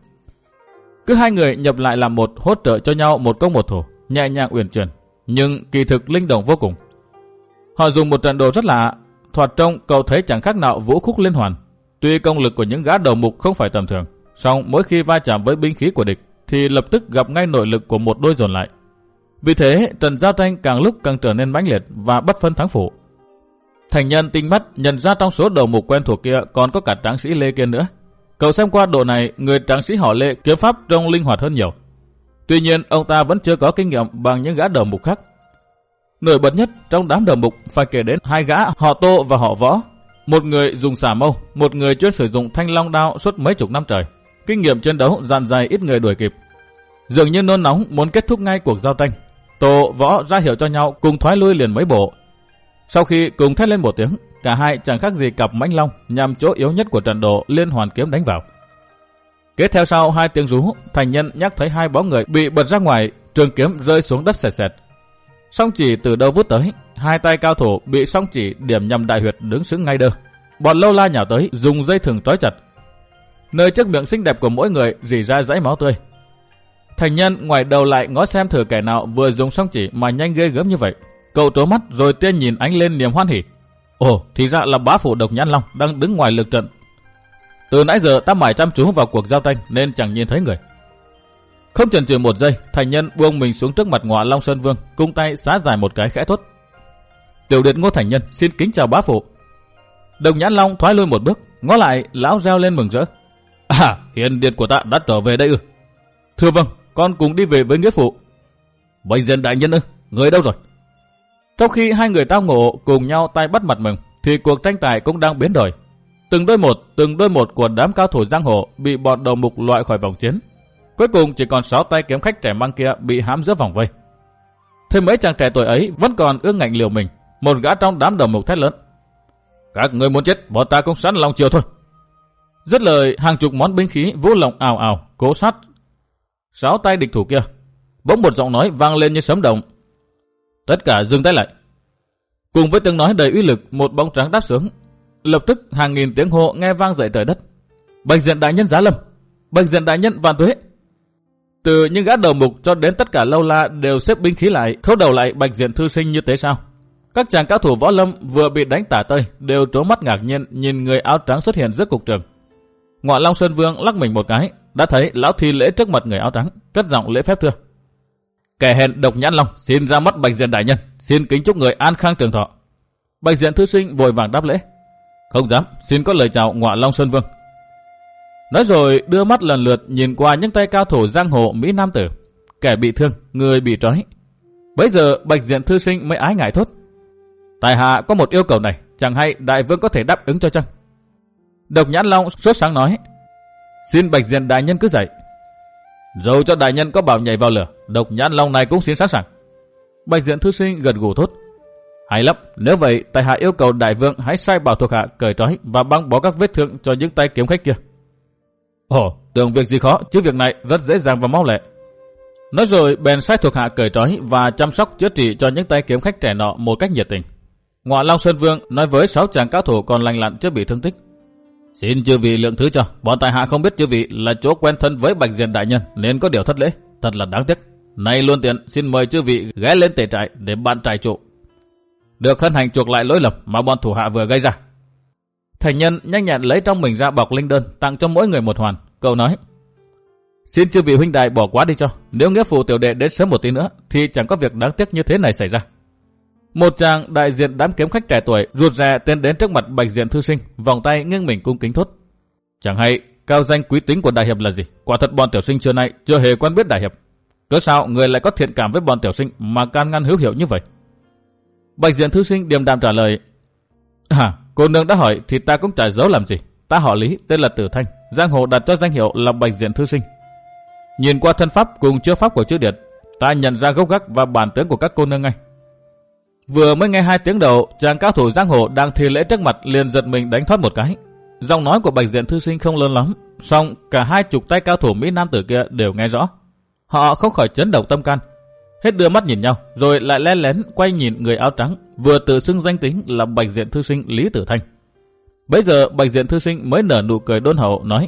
Cứ hai người nhập lại làm một, hỗ trợ cho nhau một công một thủ, nhẹ nhàng uyển chuyển, nhưng kỳ thực linh động vô cùng. Họ dùng một trận đồ rất lạ, thoạt trông cậu thấy chẳng khác nào vũ khúc liên hoàn. Tuy công lực của những gã đầu mục không phải tầm thường, song mỗi khi va chạm với binh khí của địch thì lập tức gặp ngay nội lực của một đôi dồn lại. Vì thế trận giao tranh càng lúc càng trở nên mãnh liệt và bất phân thắng phụ. Thành Nhân tinh mắt nhận ra trong số đầu mục quen thuộc kia còn có cả tráng sĩ Lê kia nữa. Cậu xem qua độ này, người tráng sĩ họ Lê kiếm pháp trông linh hoạt hơn nhiều. Tuy nhiên ông ta vẫn chưa có kinh nghiệm bằng những gã đầu mục khác. Nổi bật nhất trong đám đầu mục phải kể đến hai gã họ Tô và họ Võ. Một người dùng xà mâu, một người chuyên sử dụng thanh long đao suốt mấy chục năm trời. Kinh nghiệm chiến đấu dàn dày ít người đuổi kịp. Dường như nôn nóng muốn kết thúc ngay cuộc giao tranh, Tô Võ ra hiệu cho nhau cùng thoái lui liền mấy bộ. Sau khi cùng thét lên một tiếng, cả hai chẳng khác gì cặp mãnh long nhằm chỗ yếu nhất của trận đồ liên hoàn kiếm đánh vào. Kế theo sau hai tiếng rú, Thành Nhân nhắc thấy hai bóng người bị bật ra ngoài, trường kiếm rơi xuống đất sệt sệt. Song chỉ từ đâu vút tới, hai tay cao thủ bị song chỉ điểm nhằm đại huyệt đứng sững ngay đơ. Bọn lâu la nhào tới dùng dây thừng trói chặt. Nơi trước miệng xinh đẹp của mỗi người rỉ ra dãy máu tươi. Thành Nhân ngoài đầu lại ngó xem thử kẻ nào vừa dùng song chỉ mà nhanh ghê gớm như vậy. Cậu trố mắt rồi tiên nhìn ánh lên niềm hoan hỉ. Ồ, thì ra là bá phụ Độc Nhãn Long đang đứng ngoài lực trận. Từ nãy giờ ta mải chăm chú vào cuộc giao tranh nên chẳng nhìn thấy người. Không chần chừ một giây, Thành Nhân buông mình xuống trước mặt Ngọa Long Sơn Vương, cung tay xá dài một cái khẽ thốt: Tiểu điệt Ngô Thành Nhân xin kính chào bá phụ. Độc Nhãn Long thoái lui một bước, ngó lại, lão reo lên mừng rỡ: À, hiền điệt của ta đã trở về đây ư? Thưa vâng, con cùng đi về với nghĩa phụ. Bạch Diện đại nhân ư? Người đâu rồi? Trong khi hai người tao ngộ cùng nhau tay bắt mặt mừng, thì cuộc tranh tài cũng đang biến đổi. Từng đôi một, từng đôi một của đám cao thủ giang hồ bị bọn đầu mục loại khỏi vòng chiến. Cuối cùng chỉ còn sáu tay kiếm khách trẻ măng kia bị hãm giữa vòng vây. Thêm mấy chàng trẻ tuổi ấy vẫn còn ương ngạnh liều mình. Một gã trong đám đầu mục thét lớn: Các người muốn chết, bọn ta cũng sẵn lòng chiều thôi. Dứt lời, hàng chục món binh khí vũ lộng ào ào cố sát sáu tay địch thủ kia. Bỗng một giọng nói vang lên như sấm động: Tất cả dừng tay lại. Cùng với tiếng nói đầy uy lực, một bóng trắng đáp xuống. Lập tức hàng nghìn tiếng hô nghe vang dậy trời đất: Bạch Diện đại nhân giá lâm! Bạch Diện đại nhân vạn tuế! Từ những gã đầu mục cho đến tất cả lâu la đều xếp binh khí lại, khấu đầu lại Bạch Diện thư sinh như thế sao? Các chàng cao thủ võ lâm vừa bị đánh tả tơi đều trố mắt ngạc nhiên nhìn người áo trắng xuất hiện giữa cục trường. Ngọa Long Sơn Vương lắc mình một cái, đã thấy lão thi lễ trước mặt người áo trắng, cất giọng lễ phép thưa: Kẻ hèn Độc Nhãn Long xin ra mắt Bạch Diện đại nhân, xin kính chúc người an khang trường thọ. Bạch Diện thư sinh vội vàng đáp lễ: Không dám, xin có lời chào Ngọa Long Sơn Vương. Nói rồi đưa mắt lần lượt nhìn qua những tay cao thủ giang hồ mỹ nam tử, kẻ bị thương, người bị trói. Bấy giờ Bạch Diện thư sinh mới ái ngại thốt: Tại hạ có một yêu cầu này, chẳng hay đại vương có thể đáp ứng cho chăng? Độc Nhãn Long sốt sáng nói: Xin Bạch Diện đại nhân cứ dạy. Dẫu cho đại nhân có bảo nhảy vào lửa, Độc Nhãn Long này cũng xin sẵn sàng. Bạch Diện thư sinh gật gù thốt: Hay lắm, nếu vậy tại hạ yêu cầu đại vương hãy sai bảo thuộc hạ cởi trói và băng bó các vết thương cho những tay kiếm khách kia. Ồ, tưởng việc gì khó, chứ việc này rất dễ dàng và mau lẹ. Nói rồi bèn sai thuộc hạ cởi trói và chăm sóc chữa trị cho những tay kiếm khách trẻ nọ một cách nhiệt tình. Ngọa Long Sơn Vương nói với sáu chàng cao thủ còn lành lặn chưa bị thương tích: Xin chư vị lượng thứ cho, bọn tại hạ không biết chư vị là chỗ quen thân với Bạch Diện đại nhân nên có điều thất lễ, thật là đáng tiếc. Nay luôn tiện xin mời chư vị ghé lên tể trại để ban trại trụ, được hân hành chuộc lại lỗi lầm mà bọn thủ hạ vừa gây ra. Thành Nhân nhanh nhẹn lấy trong mình ra bọc linh đơn tặng cho mỗi người một hoàn. Cậu nói: Xin chư vị huynh đài bỏ qua đi cho, nếu nghĩa phụ tiểu đệ đến sớm một tí nữa thì chẳng có việc đáng tiếc như thế này xảy ra. Một chàng đại diện đám kiếm khách trẻ tuổi rụt rè tiến đến trước mặt Bạch Diện thư sinh, vòng tay nghiêng mình cung kính thốt: Chẳng hay cao danh quý tính của đại hiệp là gì? Quả thật bọn tiểu sinh xưa nay chưa hề quen biết đại hiệp. Cớ sao người lại có thiện cảm với bọn tiểu sinh mà can ngăn hữu hiệu như vậy? Bạch Diện thư sinh điềm đạm trả lời: À, cô nương đã hỏi thì ta cũng chả giấu làm gì. Ta họ Lý, tên là Tử Thanh, giang hồ đặt cho danh hiệu là Bạch Diện thư sinh. Nhìn qua thân pháp cùng chữ pháp của chữ điệt, ta nhận ra gốc gác và bản tướng của các cô nương ngay. Vừa mới nghe hai tiếng đầu, chàng cao thủ giang hồ đang thi lễ trước mặt liền giật mình đánh thoát một cái. Giọng nói của Bạch Diện thư sinh không lớn lắm, song cả hai chục tay cao thủ Mỹ Nam tử kia đều nghe rõ. Họ không khỏi chấn động tâm can, hết đưa mắt nhìn nhau, rồi lại lén lén quay nhìn người áo trắng vừa tự xưng danh tính là Bạch Diện thư sinh Lý Tử Thanh. Bấy giờ Bạch Diện thư sinh mới nở nụ cười đôn hậu nói: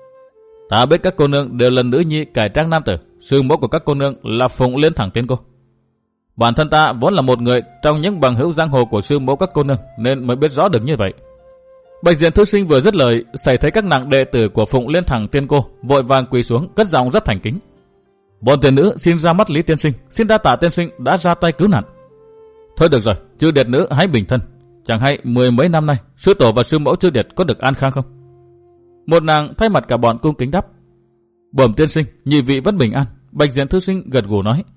Ta biết các cô nương đều là nữ nhi cải trang nam tử, sư mẫu của các cô nương là Phụng Liên Thẳng Tiên Cô. Bản thân ta vốn là một người trong những bằng hữu giang hồ của sư mẫu các cô nương nên mới biết rõ được như vậy. Bạch Diện thư sinh vừa dứt lời, xảy thấy các nàng đệ tử của Phụng Liên Thẳng Tiên Cô vội vàng quỳ xuống, cất giọng rất thành kính: Bọn tiền nữ xin ra mắt Lý tiên sinh, xin đa tạ tiên sinh đã ra tay cứu nạn. Thôi được rồi, Chư Điệt nữ hãy bình thân. Chẳng hay mười mấy năm nay sư tổ và sư mẫu Chư Điệt có được an khang không? Một nàng thay mặt cả bọn cung kính đáp: Bẩm tiên sinh, nhị vị vẫn bình an. Bạch Diện thư sinh gật gù nói: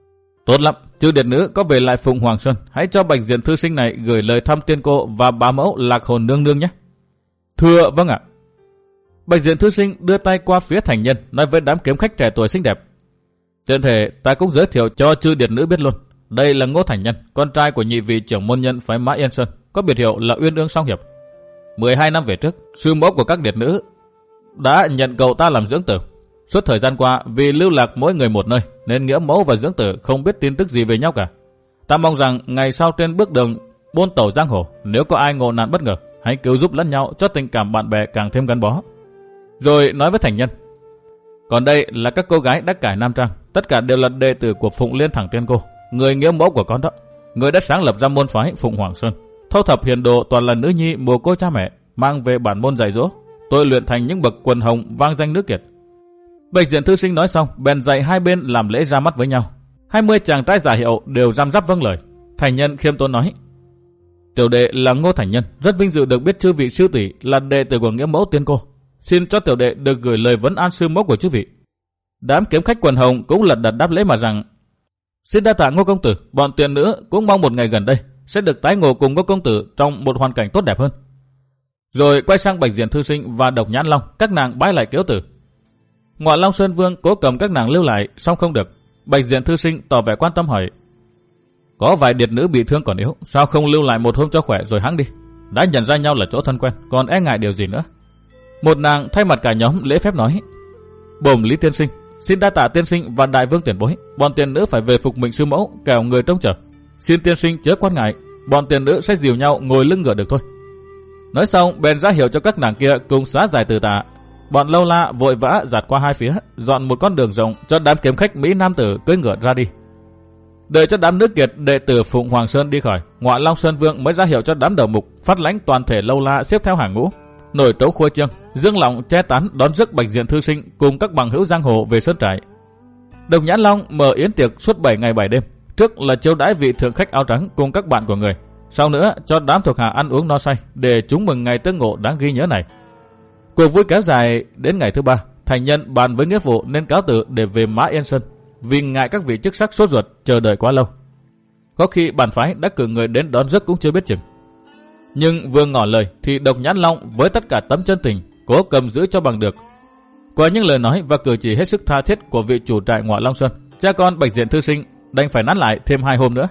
Tốt lắm, Chư Điệt nữ có về lại Phụng Hoàng Sơn, hãy cho Bạch Diện thư sinh này gửi lời thăm tiên cô và bá mẫu Lạc Hồn nương nương nhé. Thưa vâng ạ. Bạch Diện thư sinh đưa tay qua phía thành nhân, nói với đám kiếm khách trẻ tuổi xinh đẹp: Tiện thể ta cũng giới thiệu cho Chư Điệt nữ biết luôn, đây là Ngô Thành Nhân, con trai của nhị vị trưởng môn nhân phái Mã Yên Sơn, có biệt hiệu là Uyên Ương Song Hiệp. mười hai năm về trước, sư mẫu của các điệt nữ đã nhận cậu ta làm dưỡng tử. Suốt thời gian qua, vì lưu lạc mỗi người một nơi, nên nghĩa mẫu và dưỡng tử không biết tin tức gì về nhau cả. Ta mong rằng ngày sau trên bước đường buôn tẩu giang hồ, nếu có ai ngộ nạn bất ngờ, hãy cứu giúp lẫn nhau cho tình cảm bạn bè càng thêm gắn bó. Rồi nói với thành nhân: Còn đây là các cô gái đã cải nam trang, tất cả đều là đệ tử của Phụng Liên Thẳng Tiên Cô, người nghĩa mẫu của con đó, người đã sáng lập ra môn phái Phụng Hoàng Sơn. Thâu thập hiền đồ toàn là nữ nhi mồ côi cha mẹ, mang về bản môn dạy dỗ, tôi luyện thành những bậc quần hồng vang danh nước Kiệt. Bạch Diện thư sinh nói xong, bèn dạy hai bên làm lễ ra mắt với nhau. Hai mươi chàng trai giả hiệu đều răm rắp vâng lời. Thành nhân khiêm tốn nói: Tiểu đệ là Ngô Thành Nhân, rất vinh dự được biết chư vị sư tỷ là đệ tử của nghĩa mẫu tiên cô. Xin cho tiểu đệ được gửi lời vấn an sư mẫu của chư vị. Đám kiếm khách quần hồng cũng lật đật đáp lễ mà rằng: Xin đa tạ Ngô công tử, bọn tiện nữ cũng mong một ngày gần đây sẽ được tái ngộ cùng Ngô công tử trong một hoàn cảnh tốt đẹp hơn. Rồi quay sang Bạch Diện thư sinh và Độc Nhãn Long, các nàng bái lại cáo từ. Ngọa Long Sơn Vương cố cầm các nàng lưu lại, song không được. Bạch Diện thư sinh tỏ vẻ quan tâm hỏi: Có vài điệt nữ bị thương còn yếu, sao không lưu lại một hôm cho khỏe rồi hãng đi? Đã nhận ra nhau là chỗ thân quen, còn e ngại điều gì nữa? Một nàng thay mặt cả nhóm lễ phép nói: Bổn Lý tiên sinh, xin đa tạ tiên sinh và đại vương tiền bối, bọn tiền nữ phải về phục mệnh sư mẫu, kẻo người trông chờ. Xin tiên sinh chớ quan ngại, bọn tiền nữ sẽ dìu nhau ngồi lưng ngựa được thôi. Nói xong bèn ra hiệu cho các nàng kia cùng xá giải từ tạ. Bọn lâu la vội vã giạt qua hai phía, dọn một con đường rộng cho đám kiếm khách Mỹ Nam tử cưỡi ngựa ra đi. Đợi cho đám nước Kiệt đệ tử Phụng Hoàng Sơn đi khỏi, Ngọa Long Sơn Vương mới ra hiệu cho đám đầu mục phát lãnh toàn thể lâu la xếp theo hàng ngũ, nổi trống khua chiêng, dương lòng che tán đón rước Bạch Diện thư sinh cùng các bằng hữu giang hồ về sơn trại. Độc Nhãn Long mở yến tiệc suốt bảy ngày bảy đêm, trước là chiêu đãi vị thượng khách áo trắng cùng các bạn của người, sau nữa cho đám thuộc hạ ăn uống no say để chúng mừng ngày tương ngộ đáng ghi nhớ này. Cuộc vui kéo dài đến ngày thứ ba, thành nhân bàn với nghĩa vụ nên cáo từ để về Mã Yên Sơn, vì ngại các vị chức sắc sốt ruột chờ đợi quá lâu. Có khi bản phái đã cử người đến đón rước cũng chưa biết chừng. Nhưng vừa ngỏ lời thì Độc Nhãn Long với tất cả tấm chân tình cố cầm giữ cho bằng được. Qua những lời nói và cử chỉ hết sức tha thiết của vị chủ trại Ngọa Long Sơn, cha con Bạch Diện thư sinh đành phải nán lại thêm hai hôm nữa.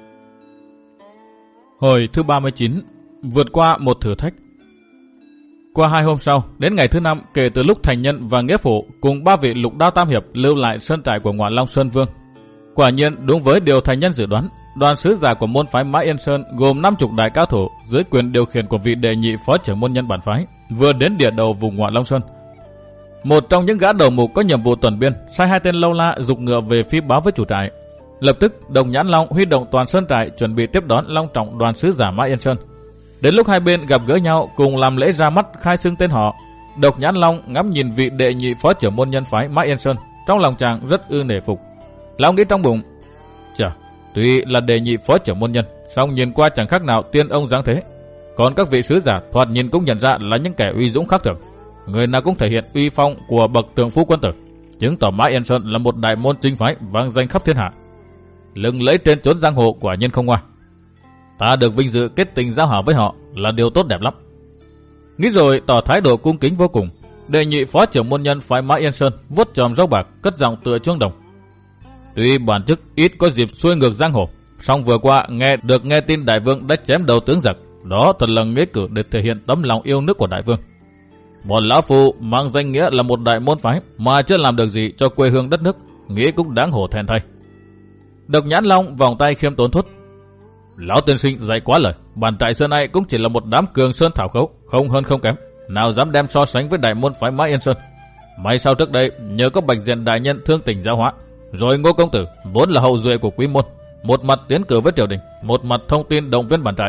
Hồi thứ ba mươi chín, vượt qua một thử thách. Qua hai hôm sau, đến ngày thứ năm kể từ lúc thành nhân và nghĩa phụ cùng ba vị lục đao tam hiệp lưu lại sơn trại của Ngọa Long Sơn Vương. Quả nhiên đúng với điều thành nhân dự đoán, đoàn sứ giả của môn phái Mã Yên Sơn gồm năm chục đại cao thủ dưới quyền điều khiển của vị đệ nhị phó trưởng môn nhân bản phái vừa đến địa đầu vùng Ngọa Long Sơn. Một trong những gã đầu mục có nhiệm vụ tuần biên sai hai tên lâu la giục ngựa về phía báo với chủ trại. Lập tức Độc Nhãn Long huy động toàn sơn trại chuẩn bị tiếp đón long trọng đoàn sứ giả Mã Yên Sơn. Đến lúc hai bên gặp gỡ nhau cùng làm lễ ra mắt khai xưng tên họ, Độc Nhãn Long ngắm nhìn vị đệ nhị phó trưởng môn nhân phái Mã Yên Sơn, trong lòng chàng rất ư nể phục. Lão nghĩ trong bụng: chà, tuy là đệ nhị phó trưởng môn nhân, song nhìn qua chẳng khác nào tiên ông dáng thế. Còn các vị sứ giả thoạt nhìn cũng nhận ra là những kẻ uy dũng khác thường, người nào cũng thể hiện uy phong của bậc tượng phú quân tử, chứng tỏ Mã Yên Sơn là một đại môn chính phái vang danh khắp thiên hạ. Lừng lẫy trên chốn giang hồ quả nhiên không ngoa. Ta được vinh dự kết tình giao hảo với họ là điều tốt đẹp lắm. Nghĩ rồi tỏ thái độ cung kính vô cùng, đệ nhị phó trưởng môn nhân phái Mã Yên Sơn vuốt chòm râu bạc, cất giọng tựa chuông đồng: Tuy bản chức ít có dịp xuôi ngược giang hồ, song vừa qua nghe được nghe tin đại vương đã chém đầu tướng giặc, Đó thật là nghĩa cử để thể hiện tấm lòng yêu nước của đại vương. Bọn lão phu mang danh nghĩa là một đại môn phái mà chưa làm được gì cho quê hương đất nước, nghĩa cũng đáng hổ thẹn thay. Độc Nhãn Long vòng tay khiêm tốn thốt: Lão tiên sinh dạy quá lời, bản trại xưa nay cũng chỉ là một đám cường sơn thảo khấu, không hơn không kém, nào dám đem so sánh với đại môn phái Mã Yên Sơn. May sau trước đây nhờ có Bạch Diện đại nhân thương tình giáo hóa, rồi Ngô công tử vốn là hậu duệ của quý môn, một mặt tiến cử với triều đình, một mặt thông tin động viên bản trại.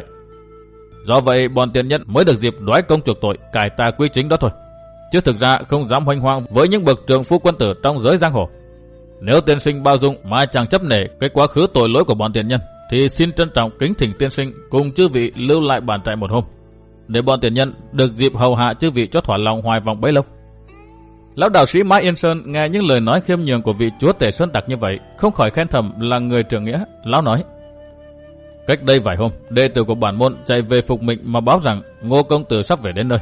Do vậy bọn tiền nhân mới được dịp đoái công chuộc tội, cải tà quy chính đó thôi, chứ thực ra không dám hoành hoang với những bậc trượng phu quân tử trong giới giang hồ. Nếu tiên sinh bao dung mà chẳng chấp nể cái quá khứ tội lỗi của bọn tiền nhân, thì xin trân trọng kính thỉnh tiên sinh cùng chư vị lưu lại bản trại một hôm, để bọn tiền nhân được dịp hầu hạ chư vị cho thỏa lòng hoài vọng bấy lâu. Lão đạo sĩ Mã Yên Sơn nghe những lời nói khiêm nhường của vị chúa tể sơn tặc như vậy, không khỏi khen thầm là người trưởng nghĩa. Lão nói: Cách đây vài hôm, đệ tử của bản môn chạy về phục mệnh mà báo rằng Ngô công tử sắp về đến nơi.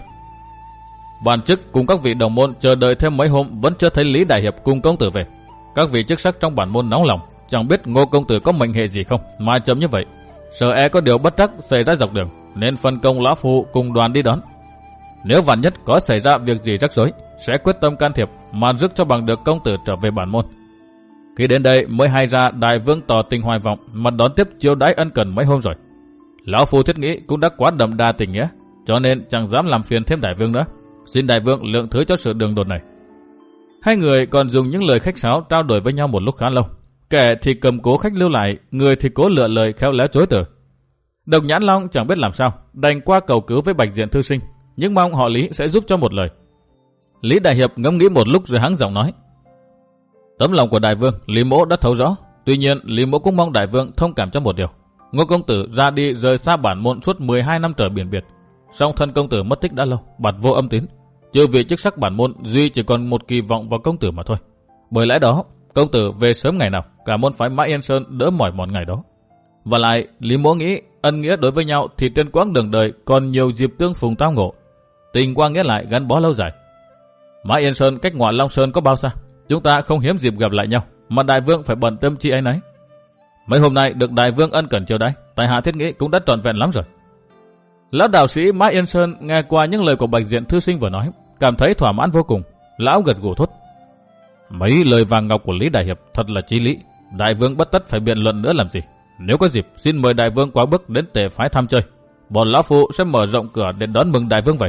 Bản chức cùng các vị đồng môn chờ đợi thêm mấy hôm vẫn chưa thấy Lý đại hiệp cùng công tử về. Các vị chức sắc trong bản môn nóng lòng, chẳng biết Ngô công tử có mệnh hệ gì không mà chấm như vậy. Sợ e có điều bất trắc xảy ra dọc đường, nên phân công lão phu cùng đoàn đi đón. Nếu vạn nhất có xảy ra việc gì rắc rối, sẽ quyết tâm can thiệp mà giúp cho bằng được công tử trở về bản môn. Khi đến đây mới hay ra đại vương tỏ tình hoài vọng mà đón tiếp chiêu đãi ân cần mấy hôm rồi. Lão phu thiết nghĩ cũng đã quá đậm đà tình nghĩa, cho nên chẳng dám làm phiền thêm đại vương nữa. Xin đại vương lượng thứ cho sự đường đột này. Hai người còn dùng những lời khách sáo trao đổi với nhau một lúc khá lâu. Kẻ thì cầm cố khách lưu lại, người thì cố lựa lời khéo léo chối từ. Độc Nhãn Long chẳng biết làm sao, đành qua cầu cứu với Bạch Diện thư sinh, nhưng mong họ Lý sẽ giúp cho một lời. Lý đại hiệp ngẫm nghĩ một lúc rồi hắng giọng nói: Tấm lòng của đại vương Lý mỗ đã thấu rõ, tuy nhiên Lý mỗ cũng mong đại vương thông cảm cho một điều. Ngô công tử ra đi rời xa bản môn suốt mười hai năm trời biển biệt, song thân công tử mất tích đã lâu, bạt vô âm tín, chưa vì chức sắc bản môn duy chỉ còn một kỳ vọng vào công tử mà thôi. Bởi lẽ đó, công tử về sớm ngày nào, cả môn phái Mã Yên Sơn đỡ mỏi mòn ngày đó. Và lại, Lý mỗ nghĩ ân nghĩa đối với nhau thì trên quãng đường đời còn nhiều dịp tương phùng tao ngộ, tình qua nghĩa lại gắn bó lâu dài. Mã Yên Sơn cách Ngọa Long Sơn có bao xa, chúng ta không hiếm dịp gặp lại nhau, mà đại vương phải bận tâm chi ấy nấy. Mấy hôm nay được đại vương ân cần chiêu đãi, tại hạ thiết nghĩ cũng đã trọn vẹn lắm rồi. Lão đạo sĩ Mã Yên Sơn nghe qua những lời của Bạch Diện thư sinh vừa nói, cảm thấy thỏa mãn vô cùng. Lão gật gù thốt: Mấy lời vàng ngọc của Lý đại hiệp thật là chí lý, đại vương bất tất phải biện luận nữa làm gì. Nếu có dịp, xin mời đại vương quá bước đến tề phái thăm chơi, bọn lão phu sẽ mở rộng cửa để đón mừng đại vương về.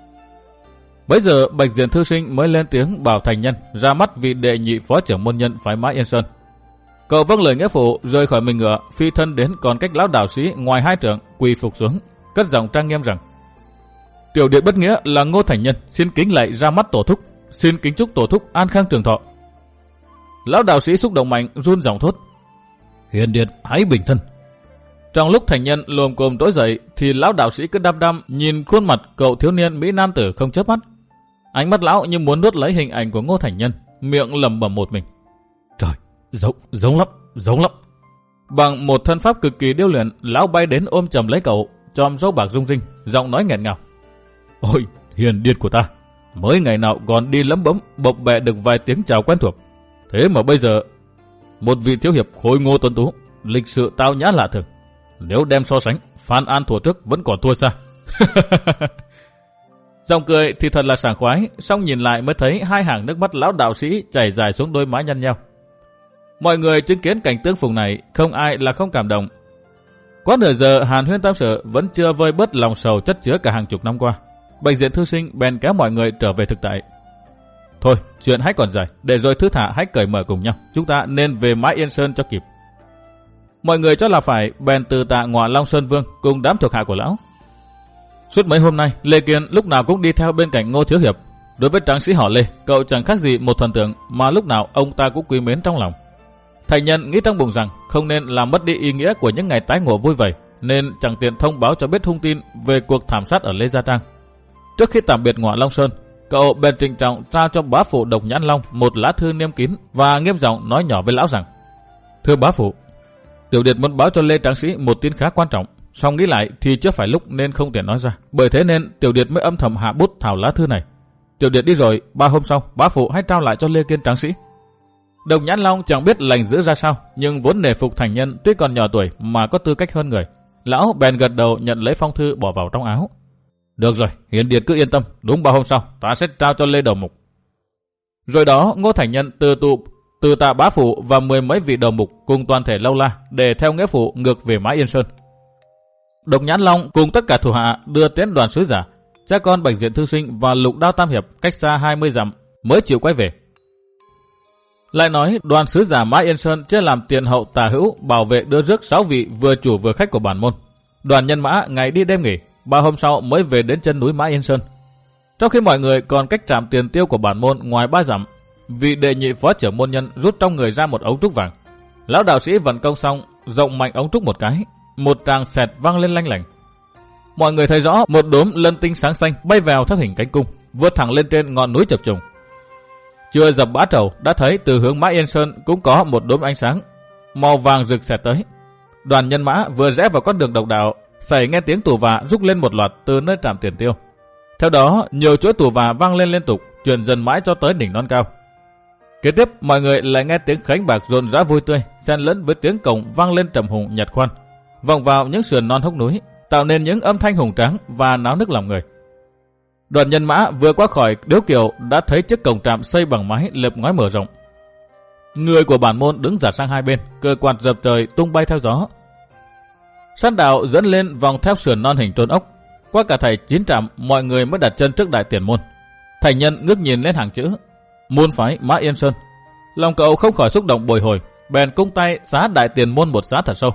Bấy giờ Bạch Diện thư sinh mới lên tiếng bảo thành nhân ra mắt vị đệ nhị phó trưởng môn nhân phái Mã Yên Sơn. Cậu vâng lời nghĩa phụ rời khỏi mình ngựa, phi thân đến còn cách lão đạo sĩ ngoài hai trượng, quỳ phục xuống, cất giọng trang nghiêm rằng: Tiểu đệ bất nghĩa là Ngô thành nhân, xin kính lạy ra mắt tổ thúc, xin kính chúc tổ thúc an khang trường thọ. Lão đạo sĩ xúc động mạnh, run giọng thốt: Hiền điệt hãy bình thân. Trong lúc thành nhân lồm cồm trỗi dậy, thì lão đạo sĩ cứ đăm đăm nhìn khuôn mặt cậu thiếu niên mỹ nam tử không chớp mắt. Ánh mắt lão như muốn nuốt lấy hình ảnh của Ngô thành nhân, miệng lẩm bẩm một mình: Trời, giống, giống lắm, giống lắm. Bằng một thân pháp cực kỳ điêu luyện, lão bay đến ôm chầm lấy cậu, chòm râu bạc rung rinh, giọng nói nghẹn ngào: Ôi, hiền điệt của ta, mới ngày nào còn đi lấm bấm bộc bẹ được vài tiếng chào quen thuộc, thế mà bây giờ một vị thiếu hiệp khôi ngô tuấn tú, lịch sự tao nhã lạ thường, nếu đem so sánh, Phan An thua trước vẫn còn thua xa. Giọng cười thì thật là sảng khoái, song nhìn lại mới thấy hai hàng nước mắt lão đạo sĩ chảy dài xuống đôi má nhăn nheo. Mọi người chứng kiến cảnh tương phùng này, không ai là không cảm động. Quá nửa giờ hàn huyên tam sự vẫn chưa vơi bớt lòng sầu chất chứa cả hàng chục năm qua. Bạch Diện thư sinh bèn kéo mọi người trở về thực tại. Thôi, chuyện hãy còn dài, để rồi thứ thả hãy cởi mở cùng nhau, chúng ta nên về Mã Yên Sơn cho kịp. Mọi người cho là phải, bèn từ tạ Ngọa Long Sơn Vương cùng đám thuộc hạ của lão. Suốt mấy hôm nay, Lê Kiên lúc nào cũng đi theo bên cạnh Ngô thiếu hiệp. Đối với tráng sĩ họ Lê, cậu chẳng khác gì một thần tượng mà lúc nào ông ta cũng quý mến trong lòng. Thành nhân nghĩ trong bụng rằng không nên làm mất đi ý nghĩa của những ngày tái ngộ vui vẻ, nên chẳng tiện thông báo cho biết thông tin về cuộc thảm sát ở Lê Gia Trang. Trước khi tạm biệt Ngọa Long Sơn, cậu bèn trịnh trọng trao cho bá phụ Độc Nhãn Long một lá thư niêm kín và nghiêm giọng nói nhỏ với lão rằng: Thưa bá phụ, tiểu điệt muốn báo cho Lê tráng sĩ một tin khá quan trọng, song nghĩ lại thì chưa phải lúc nên không tiện nói ra, bởi thế nên tiểu điệt mới âm thầm hạ bút thảo lá thư này. Tiểu điệt đi rồi, ba hôm sau bá phụ hãy trao lại cho Lê Kiên tráng sĩ. Độc Nhãn Long chẳng biết lành giữ ra sao, nhưng vốn nể phục thành nhân tuy còn nhỏ tuổi mà có tư cách hơn người, lão bèn gật đầu nhận lấy phong thư bỏ vào trong áo. Được rồi, Hiền Điệt cứ yên tâm, đúng ba hôm sau ta sẽ trao cho Lê Đầu Mục. Rồi đó Ngô Thành Nhân từ tụ từ Tạ Bá Phụ và mười mấy vị đầu mục cùng toàn thể lâu la để theo nghĩa phụ ngược về Mã Yên Sơn. Độc Nhãn Long cùng tất cả thủ hạ đưa tiến đoàn sứ giả, cha con Bạch Diện Thư Sinh và Lục Đao Tam Hiệp cách xa hai mươi dặm mới chịu quay về. Lại nói đoàn sứ giả Mã Yên Sơn chia làm tiền hậu tả hữu bảo vệ đưa rước sáu vị vừa chủ vừa khách của bản môn. Đoàn nhân mã ngày đi đêm nghỉ, ba hôm sau mới về đến chân núi Mã Yên Sơn. Trong khi mọi người còn cách trạm tiền tiêu của bản môn ngoài ba dặm, vị đệ nhị phó trưởng môn nhân rút trong người ra một ống trúc vàng. Lão đạo sĩ vận công xong, rộng mạnh ống trúc một cái, một tràng sẹt vang lên lanh lảnh. Mọi người thấy rõ một đốm lân tinh sáng xanh bay vào theo hình cánh cung, vượt thẳng lên trên ngọn núi chập trùng. Chưa dập bã trầu đã thấy từ hướng Mã Yên Sơn cũng có một đốm ánh sáng màu vàng rực xẹt tới. Đoàn nhân mã vừa rẽ vào con đường độc đạo, sảy nghe tiếng tù vạ rúc lên một loạt từ nơi trạm tiền tiêu. Theo đó nhiều chuỗi tù vạ vang lên liên tục, truyền dần mãi cho tới đỉnh non cao. Kế tiếp mọi người lại nghe tiếng khánh bạc rộn rã vui tươi, xen lẫn với tiếng cổng vang lên trầm hùng nhạt khoan, vọng vào những sườn non hốc núi, tạo nên những âm thanh hùng tráng và náo nức lòng người. Đoàn nhân mã vừa qua khỏi điếu kiệu đã thấy chiếc cổng trạm xây bằng mái lợp ngói mở rộng. Người của bản môn đứng dạt sang hai bên, cờ quạt dập trời tung bay theo gió. San đạo dẫn lên vòng theo sườn non hình trôn ốc. Qua cả thảy chín trạm, mọi người mới đặt chân trước đại tiền môn. Thành Nhân ngước nhìn lên hàng chữ môn phái Mã Yên Sơn, lòng cậu không khỏi xúc động bồi hồi, bèn cung tay xá đại tiền môn một xá thật sâu.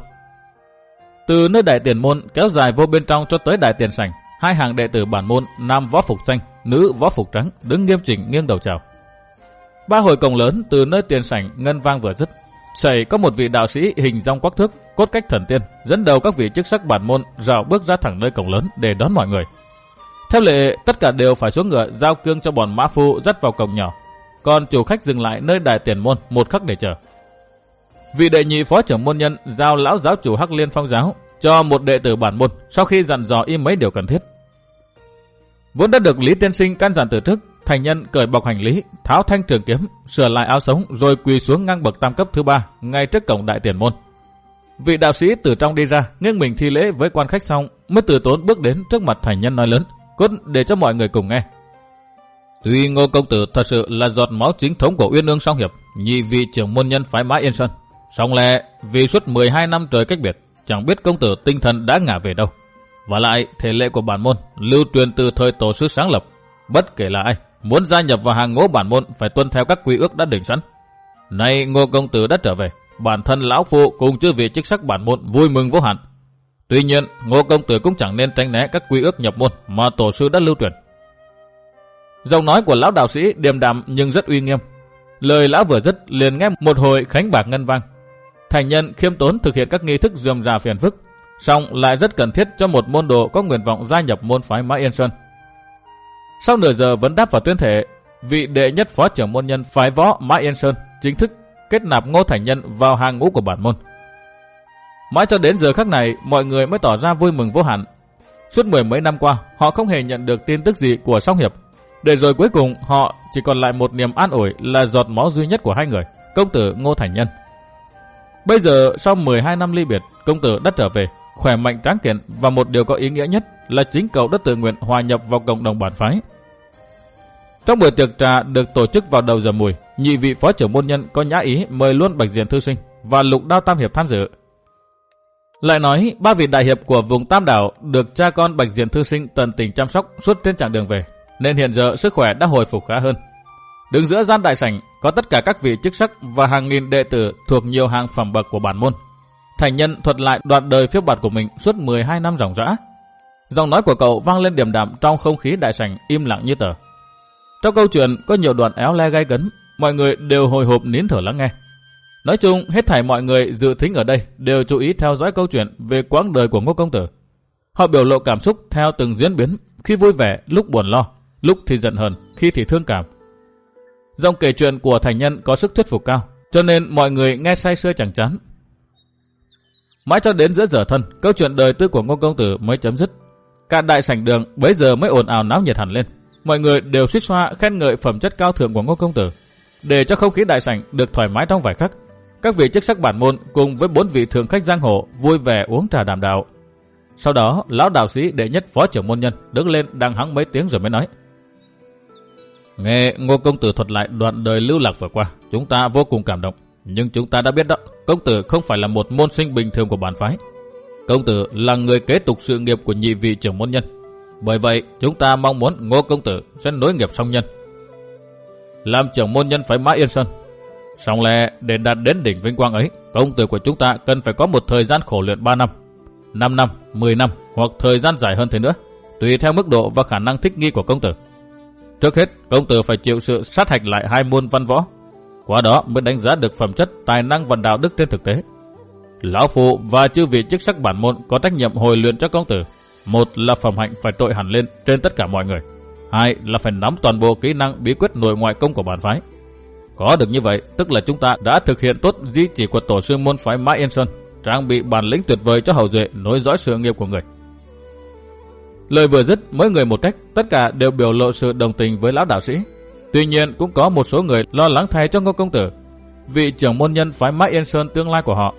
Từ nơi đại tiền môn kéo dài vô bên trong cho tới đại tiền sảnh, hai hàng đệ tử bản môn nam võ phục xanh, nữ võ phục trắng đứng nghiêm chỉnh nghiêng đầu chào. Ba hồi cổng lớn từ nơi tiền sảnh ngân vang vừa dứt, sảy có một vị đạo sĩ hình dong quắc thước, cốt cách thần tiên dẫn đầu các vị chức sắc bản môn rảo bước ra thẳng nơi cổng lớn để đón mọi người. Theo lệ tất cả đều phải xuống ngựa giao cương cho bọn mã phu dắt vào cổng nhỏ, còn chủ khách dừng lại nơi đại tiền môn một khắc để chờ. Vị đệ nhị phó trưởng môn nhân giao lão giáo chủ Hắc Liên Phong giáo cho một đệ tử bản môn sau khi dặn dò y mấy điều cần thiết. Vốn đã được Lý tiên sinh căn dặn từ trước, Thành Nhân cởi bọc hành lý, tháo thanh trường kiếm, sửa lại áo sống rồi quỳ xuống ngang bậc tam cấp thứ ba ngay trước cổng đại tiền môn. Vị đạo sĩ từ trong đi ra, nghiêng mình thi lễ với quan khách xong, mới từ tốn bước đến trước mặt Thành Nhân nói lớn, cốt để cho mọi người cùng nghe. Tuy Ngô công tử thật sự là giọt máu chính thống của Uyên Ương Song Hiệp, nhị vị trưởng môn nhân phái Mã Yên Sơn, song lẽ vì suốt mười hai năm trời cách biệt, chẳng biết công tử tinh thần đã ngả về đâu. Và lại thể lệ của bản môn lưu truyền từ thời tổ sư sáng lập, bất kể là ai muốn gia nhập vào hàng ngũ bản môn phải tuân theo các quy ước đã định sẵn. Nay Ngô công tử đã trở về, bản thân lão phu cùng chư vị chức sắc bản môn vui mừng vô hạn. Tuy nhiên Ngô công tử cũng chẳng nên tránh né các quy ước nhập môn mà tổ sư đã lưu truyền. Giọng nói của lão đạo sĩ điềm đạm nhưng rất uy nghiêm. Lời lão vừa dứt liền nghe một hồi khánh bạc ngân vang. Thành Nhân khiêm tốn thực hiện các nghi thức rườm rà phiền phức, song lại rất cần thiết cho một môn đồ có nguyện vọng gia nhập môn phái Mã Yên Sơn. Sau nửa giờ vấn đáp và tuyên thể, vị đệ nhất phó trưởng môn nhân phái võ Mã Yên Sơn chính thức kết nạp Ngô Thành Nhân vào hàng ngũ của bản môn. Mãi cho đến giờ khắc này, mọi người mới tỏ ra vui mừng vô hạn. Suốt mười mấy năm qua, họ không hề nhận được tin tức gì của Song Hiệp. Để rồi cuối cùng họ chỉ còn lại một niềm an ủi là giọt máu duy nhất của hai người, công tử Ngô Thành Nhân. Bây giờ sau mười hai năm ly biệt, công tử đã trở về, khỏe mạnh tráng kiện, và một điều có ý nghĩa nhất là chính cậu đã tự nguyện hòa nhập vào cộng đồng bản phái. Trong buổi tiệc trà được tổ chức vào đầu giờ mùi, nhị vị phó trưởng môn nhân có nhã ý mời luôn Bạch Diện Thư Sinh và Lục Đao Tam Hiệp tham dự. Lại nói ba vị đại hiệp của vùng Tam Đảo được cha con Bạch Diện Thư Sinh tận tình chăm sóc suốt trên chặng đường về, nên hiện giờ sức khỏe đã hồi phục khá hơn. Đứng giữa gian đại sảnh có tất cả các vị chức sắc và hàng nghìn đệ tử thuộc nhiều hàng phẩm bậc của bản môn. Thành Nhân thuật lại đoạn đời phiêu bạt của mình suốt mười hai năm ròng rã. Giọng nói của cậu vang lên điềm đạm trong không khí đại sảnh im lặng như tờ. Trong câu chuyện có nhiều đoạn éo le gay cấn, mọi người đều hồi hộp nín thở lắng nghe. Nói chung hết thảy mọi người dự thính ở đây đều chú ý theo dõi câu chuyện về quãng đời của Ngô công tử. Họ biểu lộ cảm xúc theo từng diễn biến, khi vui vẻ, lúc buồn lo, lúc thì giận hờn, khi thì thương cảm. Dòng kể chuyện của Thành Nhân có sức thuyết phục cao, cho nên mọi người nghe say sưa chẳng chán. Mãi cho đến giữa giờ thân, câu chuyện đời tư của Ngô công tử mới chấm dứt. Cả đại sảnh đường bấy giờ mới ồn ào náo nhiệt hẳn lên. Mọi người đều suýt xoa khen ngợi phẩm chất cao thượng của Ngô công tử. Để cho không khí đại sảnh được thoải mái trong vài khắc, các vị chức sắc bản môn cùng với bốn vị thượng khách giang hồ vui vẻ uống trà đàm đạo. Sau đó, lão đạo sĩ đệ nhất phó trưởng môn nhân đứng lên đằng hắng mấy tiếng rồi mới nói: Nghe Ngô công tử thuật lại đoạn đời lưu lạc vừa qua, chúng ta vô cùng cảm động. Nhưng chúng ta đã biết đó, công tử không phải là một môn sinh bình thường của bản phái. Công tử là người kế tục sự nghiệp của nhị vị trưởng môn nhân. Bởi vậy, chúng ta mong muốn Ngô công tử sẽ nối nghiệp song nhân, làm trưởng môn nhân phái Mã Yên Sơn. Song lẽ để đạt đến đỉnh vinh quang ấy, công tử của chúng ta cần phải có một thời gian khổ luyện ba năm, năm năm, mười năm hoặc thời gian dài hơn thế nữa, tùy theo mức độ và khả năng thích nghi của công tử. Trước hết, công tử phải chịu sự sát hạch lại hai môn văn võ, qua đó mới đánh giá được phẩm chất, tài năng và đạo đức trên thực tế. Lão Phu và chư vị chức sắc bản môn có trách nhiệm hồi luyện cho công tử. Một là phẩm hạnh phải trội hẳn lên trên tất cả mọi người. Hai là phải nắm toàn bộ kỹ năng bí quyết nội ngoại công của bản phái. Có được như vậy, tức là chúng ta đã thực hiện tốt di chỉ của tổ sư môn phái Mã Yên Sơn, trang bị bản lĩnh tuyệt vời cho hậu duệ nối dõi sự nghiệp của người. Lời vừa dứt, mỗi người một cách, tất cả đều biểu lộ sự đồng tình với lão đạo sĩ. Tuy nhiên cũng có một số người lo lắng thay cho Ngô công tử, vị trưởng môn nhân phái Mã Yên Sơn tương lai của họ.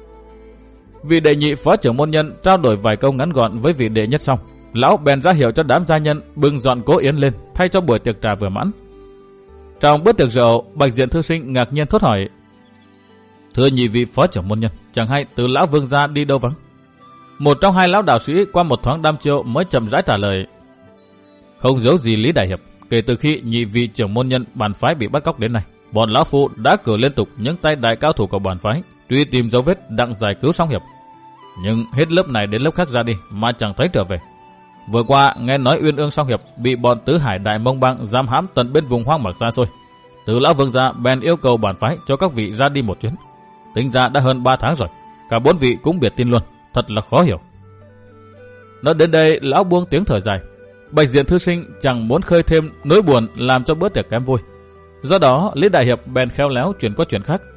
Vị đệ nhị phó trưởng môn nhân trao đổi vài câu ngắn gọn với vị đệ nhất xong, lão bèn ra hiệu cho đám gia nhân bưng dọn cỗ yến lên thay cho buổi tiệc trà vừa mãn. Trong bữa tiệc rượu, Bạch Diện thư sinh ngạc nhiên thốt hỏi: Thưa nhị vị phó trưởng môn nhân, chẳng hay từ lão vương gia đi đâu vắng? Một trong hai lão đạo sĩ qua một thoáng đăm chiêu mới chậm rãi trả lời: Không giấu gì Lý Đại Hiệp, kể từ khi nhị vị trưởng môn nhân bản phái bị bắt cóc đến nay, bọn lão phu đã cử liên tục những tay đại cao thủ của bản phái truy tìm dấu vết đặng giải cứu song hiệp, nhưng hết lớp này đến lớp khác ra đi mà chẳng thấy trở về. Vừa qua nghe nói Uyên Ương song hiệp bị bọn Tứ Hải Đại Mông Bang giam hãm tận bên vùng hoang mạc xa xôi. Từ lão vương gia bèn yêu cầu bản phái cho các vị ra đi một chuyến. Tính ra đã hơn ba tháng rồi, cả bốn vị cũng biệt tin luôn, thật là khó hiểu. Nói đến đây, lão buông tiếng thở dài. Bạch Diện thư sinh chẳng muốn khơi thêm nỗi buồn làm cho bữa tiệc kém vui. Do đó, Lý Đại Hiệp bèn khéo léo chuyển qua chuyện khác.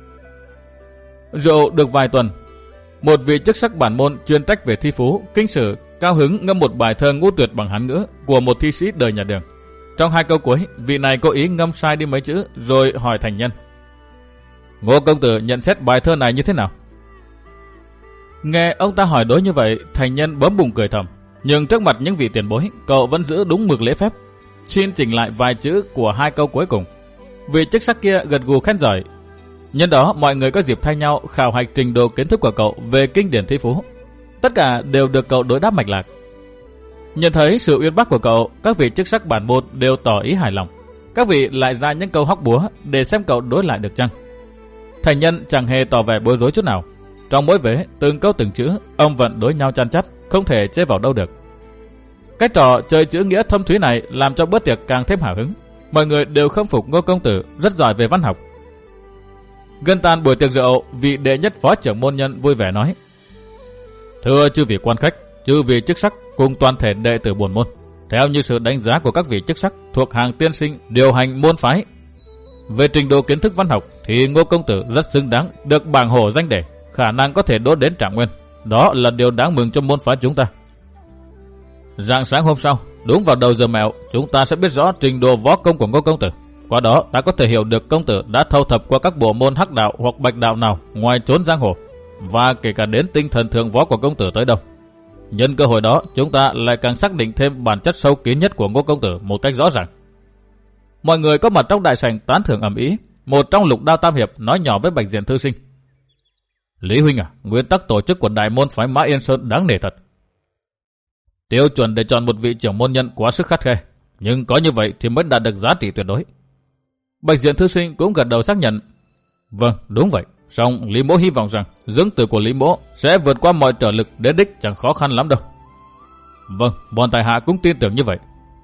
Rượu được vài tuần, một vị chức sắc bản môn chuyên trách về thi phú, kinh sử, cao hứng ngâm một bài thơ ngũ tuyệt bằng Hán ngữ của một thi sĩ đời nhà Đường. Trong hai câu cuối, vị này cố ý ngâm sai đi mấy chữ rồi hỏi thành nhân: Ngô công tử nhận xét bài thơ này như thế nào? Nghe ông ta hỏi đối như vậy, thành nhân bấm bùng cười thầm, nhưng trước mặt những vị tiền bối, cậu vẫn giữ đúng mực lễ phép, xin chỉnh lại vài chữ của hai câu cuối cùng. Vị chức sắc kia gật gù khen giỏi. Nhân đó mọi người có dịp thay nhau khảo hạch trình độ kiến thức của cậu về kinh điển thi phú. Tất cả đều được cậu đối đáp mạch lạc. Nhận thấy sự uyên bác của cậu, các vị chức sắc bản môn đều tỏ ý hài lòng. Các vị lại ra những câu hóc búa để xem cậu đối lại được chăng. Thành nhân chẳng hề tỏ vẻ bối rối chút nào. Trong mỗi vế, từng câu từng chữ, ông vẫn đối nhau chăn chắt, không thể chê vào đâu được. Cái trò chơi chữ nghĩa thâm thúy này làm cho bữa tiệc càng thêm hào hứng. Mọi người đều khâm phục Ngô công tử rất giỏi về văn học. Gần tàn buổi tiệc rượu, vị đệ nhất phó trưởng môn nhân vui vẻ nói: Thưa chư vị quan khách, chư vị chức sắc cùng toàn thể đệ tử bổn môn, theo như sự đánh giá của các vị chức sắc thuộc hàng tiên sinh điều hành môn phái, về trình độ kiến thức văn học thì Ngô công tử rất xứng đáng được bảng hổ danh đề, khả năng có thể đỗ đến trạng nguyên. Đó là điều đáng mừng cho môn phái chúng ta. Rạng sáng hôm sau, đúng vào đầu giờ mẹo, chúng ta sẽ biết rõ trình độ võ công của Ngô công tử. Qua đó ta có thể hiểu được công tử đã thâu thập qua các bộ môn hắc đạo hoặc bạch đạo nào ngoài trốn giang hồ, và kể cả đến tinh thần thượng võ của công tử tới đâu. Nhân cơ hội đó, chúng ta lại càng xác định thêm bản chất sâu kín nhất của Ngô công tử một cách rõ ràng. Mọi người có mặt trong đại sảnh tán thưởng ầm ĩ. Một trong Lục Đao Tam hiệp nói nhỏ với Bạch Diện thư sinh: Lý huynh à, nguyên tắc tổ chức của đại môn phái Mã Yên Sơn đáng nể thật. Tiêu chuẩn để chọn một vị trưởng môn nhân quá sức khắt khe, nhưng có như vậy thì mới đạt được giá trị tuyệt đối. Bạch Diện thư sinh cũng gật đầu xác nhận: Vâng, đúng vậy. Song Lý mỗ hy vọng rằng dưỡng tử của Lý mỗ sẽ vượt qua mọi trở lực, đến đích chẳng khó khăn lắm đâu. Vâng, bọn tài hạ cũng tin tưởng như vậy.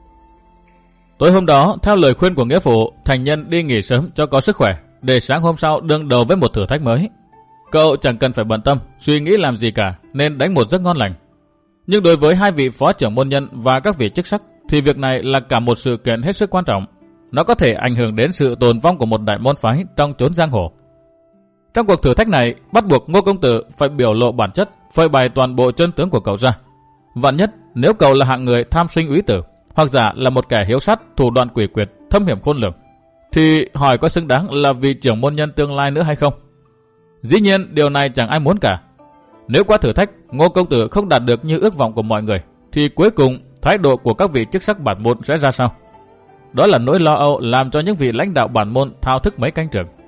Tối hôm đó, theo lời khuyên của nghĩa phụ, thành nhân đi nghỉ sớm cho có sức khỏe, để sáng hôm sau đương đầu với một thử thách mới. Cậu chẳng cần phải bận tâm suy nghĩ làm gì cả, nên đánh một giấc ngon lành. Nhưng đối với hai vị phó trưởng môn nhân và các vị chức sắc thì việc này là cả một sự kiện hết sức quan trọng. Nó có thể ảnh hưởng đến sự tồn vong của một đại môn phái trong chốn giang hồ. Trong cuộc thử thách này, bắt buộc Ngô công tử phải biểu lộ bản chất, phơi bày toàn bộ chân tướng của cậu ra. Vạn nhất nếu cậu là hạng người tham sinh úy tử, hoặc giả là một kẻ hiếu sát, thủ đoạn quỷ quyệt, thâm hiểm khôn lường, thì hỏi có xứng đáng là vị trưởng môn nhân tương lai nữa hay không? Dĩ nhiên điều này chẳng ai muốn cả. Nếu qua thử thách, Ngô công tử không đạt được như ước vọng của mọi người, thì cuối cùng thái độ của các vị chức sắc bản môn sẽ ra sao? Đó là nỗi lo âu làm cho những vị lãnh đạo bản môn thao thức mấy canh trường.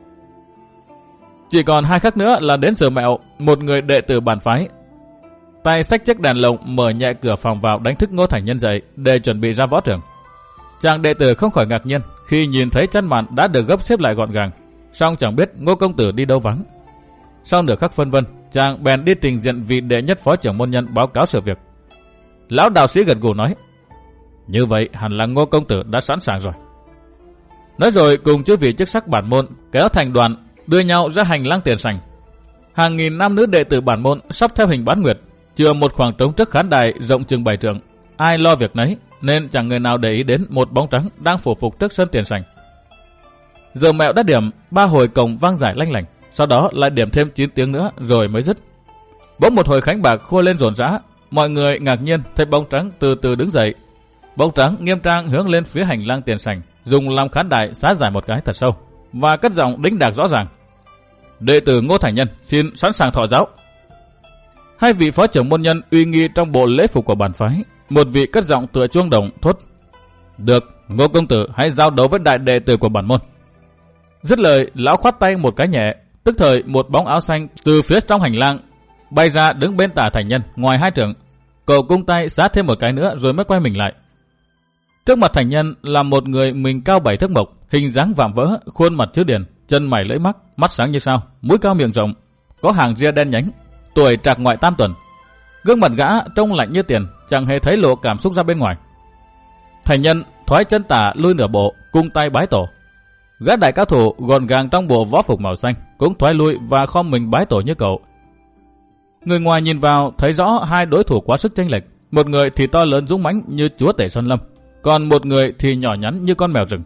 Chỉ còn hai khắc nữa là đến giờ mẹo, một người đệ tử bản phái tay xách chiếc đèn lồng mở nhẹ cửa phòng vào đánh thức Ngô Thành Nhân dậy để chuẩn bị ra võ trường. Chàng đệ tử không khỏi ngạc nhiên khi nhìn thấy chăn màn đã được gấp xếp lại gọn gàng, song chẳng biết Ngô công tử đi đâu vắng. Sau nửa khắc phân vân, chàng bèn đi trình diện vị đệ nhất phó trưởng môn nhân báo cáo sự việc. Lão đạo sĩ gật gù nói: như vậy hẳn là Ngô công tử đã sẵn sàng rồi. Nói rồi cùng chư vị chức sắc bản môn kéo thành đoàn đưa nhau ra hành lang tiền sảnh. Hàng nghìn nam nữ đệ tử bản môn sắp theo hình bán nguyệt, chừa một khoảng trống trước khán đài rộng chừng bảy trượng, ai lo việc nấy, nên chẳng người nào để ý đến một bóng trắng đang phủ phục trước sân tiền sảnh. Giờ mẹo đã điểm, ba hồi cổng vang giải lanh lảnh, sau đó lại điểm thêm chín tiếng nữa rồi mới dứt. Bỗng một hồi khánh bạc khua lên rộn rã, mọi người ngạc nhiên thấy bóng trắng từ từ đứng dậy. Bóng trắng nghiêm trang hướng lên phía hành lang tiền sảnh, dùng làm khán đài xá giải một cái thật sâu và cất giọng đĩnh đạc rõ ràng: đệ tử Ngô Thành Nhân xin sẵn sàng thọ giáo. Hai vị phó trưởng môn nhân uy nghi trong bộ lễ phục của bản phái, một vị cất giọng tựa chuông đồng thốt: được, Ngô công tử hãy giao đấu với đại đệ tử của bản môn. Dứt lời, lão khoát tay một cái nhẹ, tức thời một bóng áo xanh từ phía trong hành lang bay ra đứng bên tả Thành Nhân ngoài hai trượng. Cậu cung tay xá thêm một cái nữa rồi mới quay mình lại. Trước mặt Thành Nhân là một người mình cao bảy thước mộc, hình dáng vạm vỡ, khuôn mặt chữ điển, chân mày lưỡi mắc, mắt sáng như sao, mũi cao miệng rộng, có hàng ria đen nhánh, tuổi trạc ngoại tam tuần. Gương mặt gã trông lạnh như tiền, chẳng hề thấy lộ cảm xúc ra bên ngoài. Thành Nhân thoái chân tả lui nửa bộ, cung tay bái tổ. Gã đại cao thủ gọn gàng trong bộ võ phục màu xanh cũng thoái lui và khom mình bái tổ như cậu. Người ngoài nhìn vào thấy rõ hai đối thủ quá sức chênh lệch, một người thì to lớn dũng mãnh như chúa tể sơn lâm, còn một người thì nhỏ nhắn như con mèo rừng.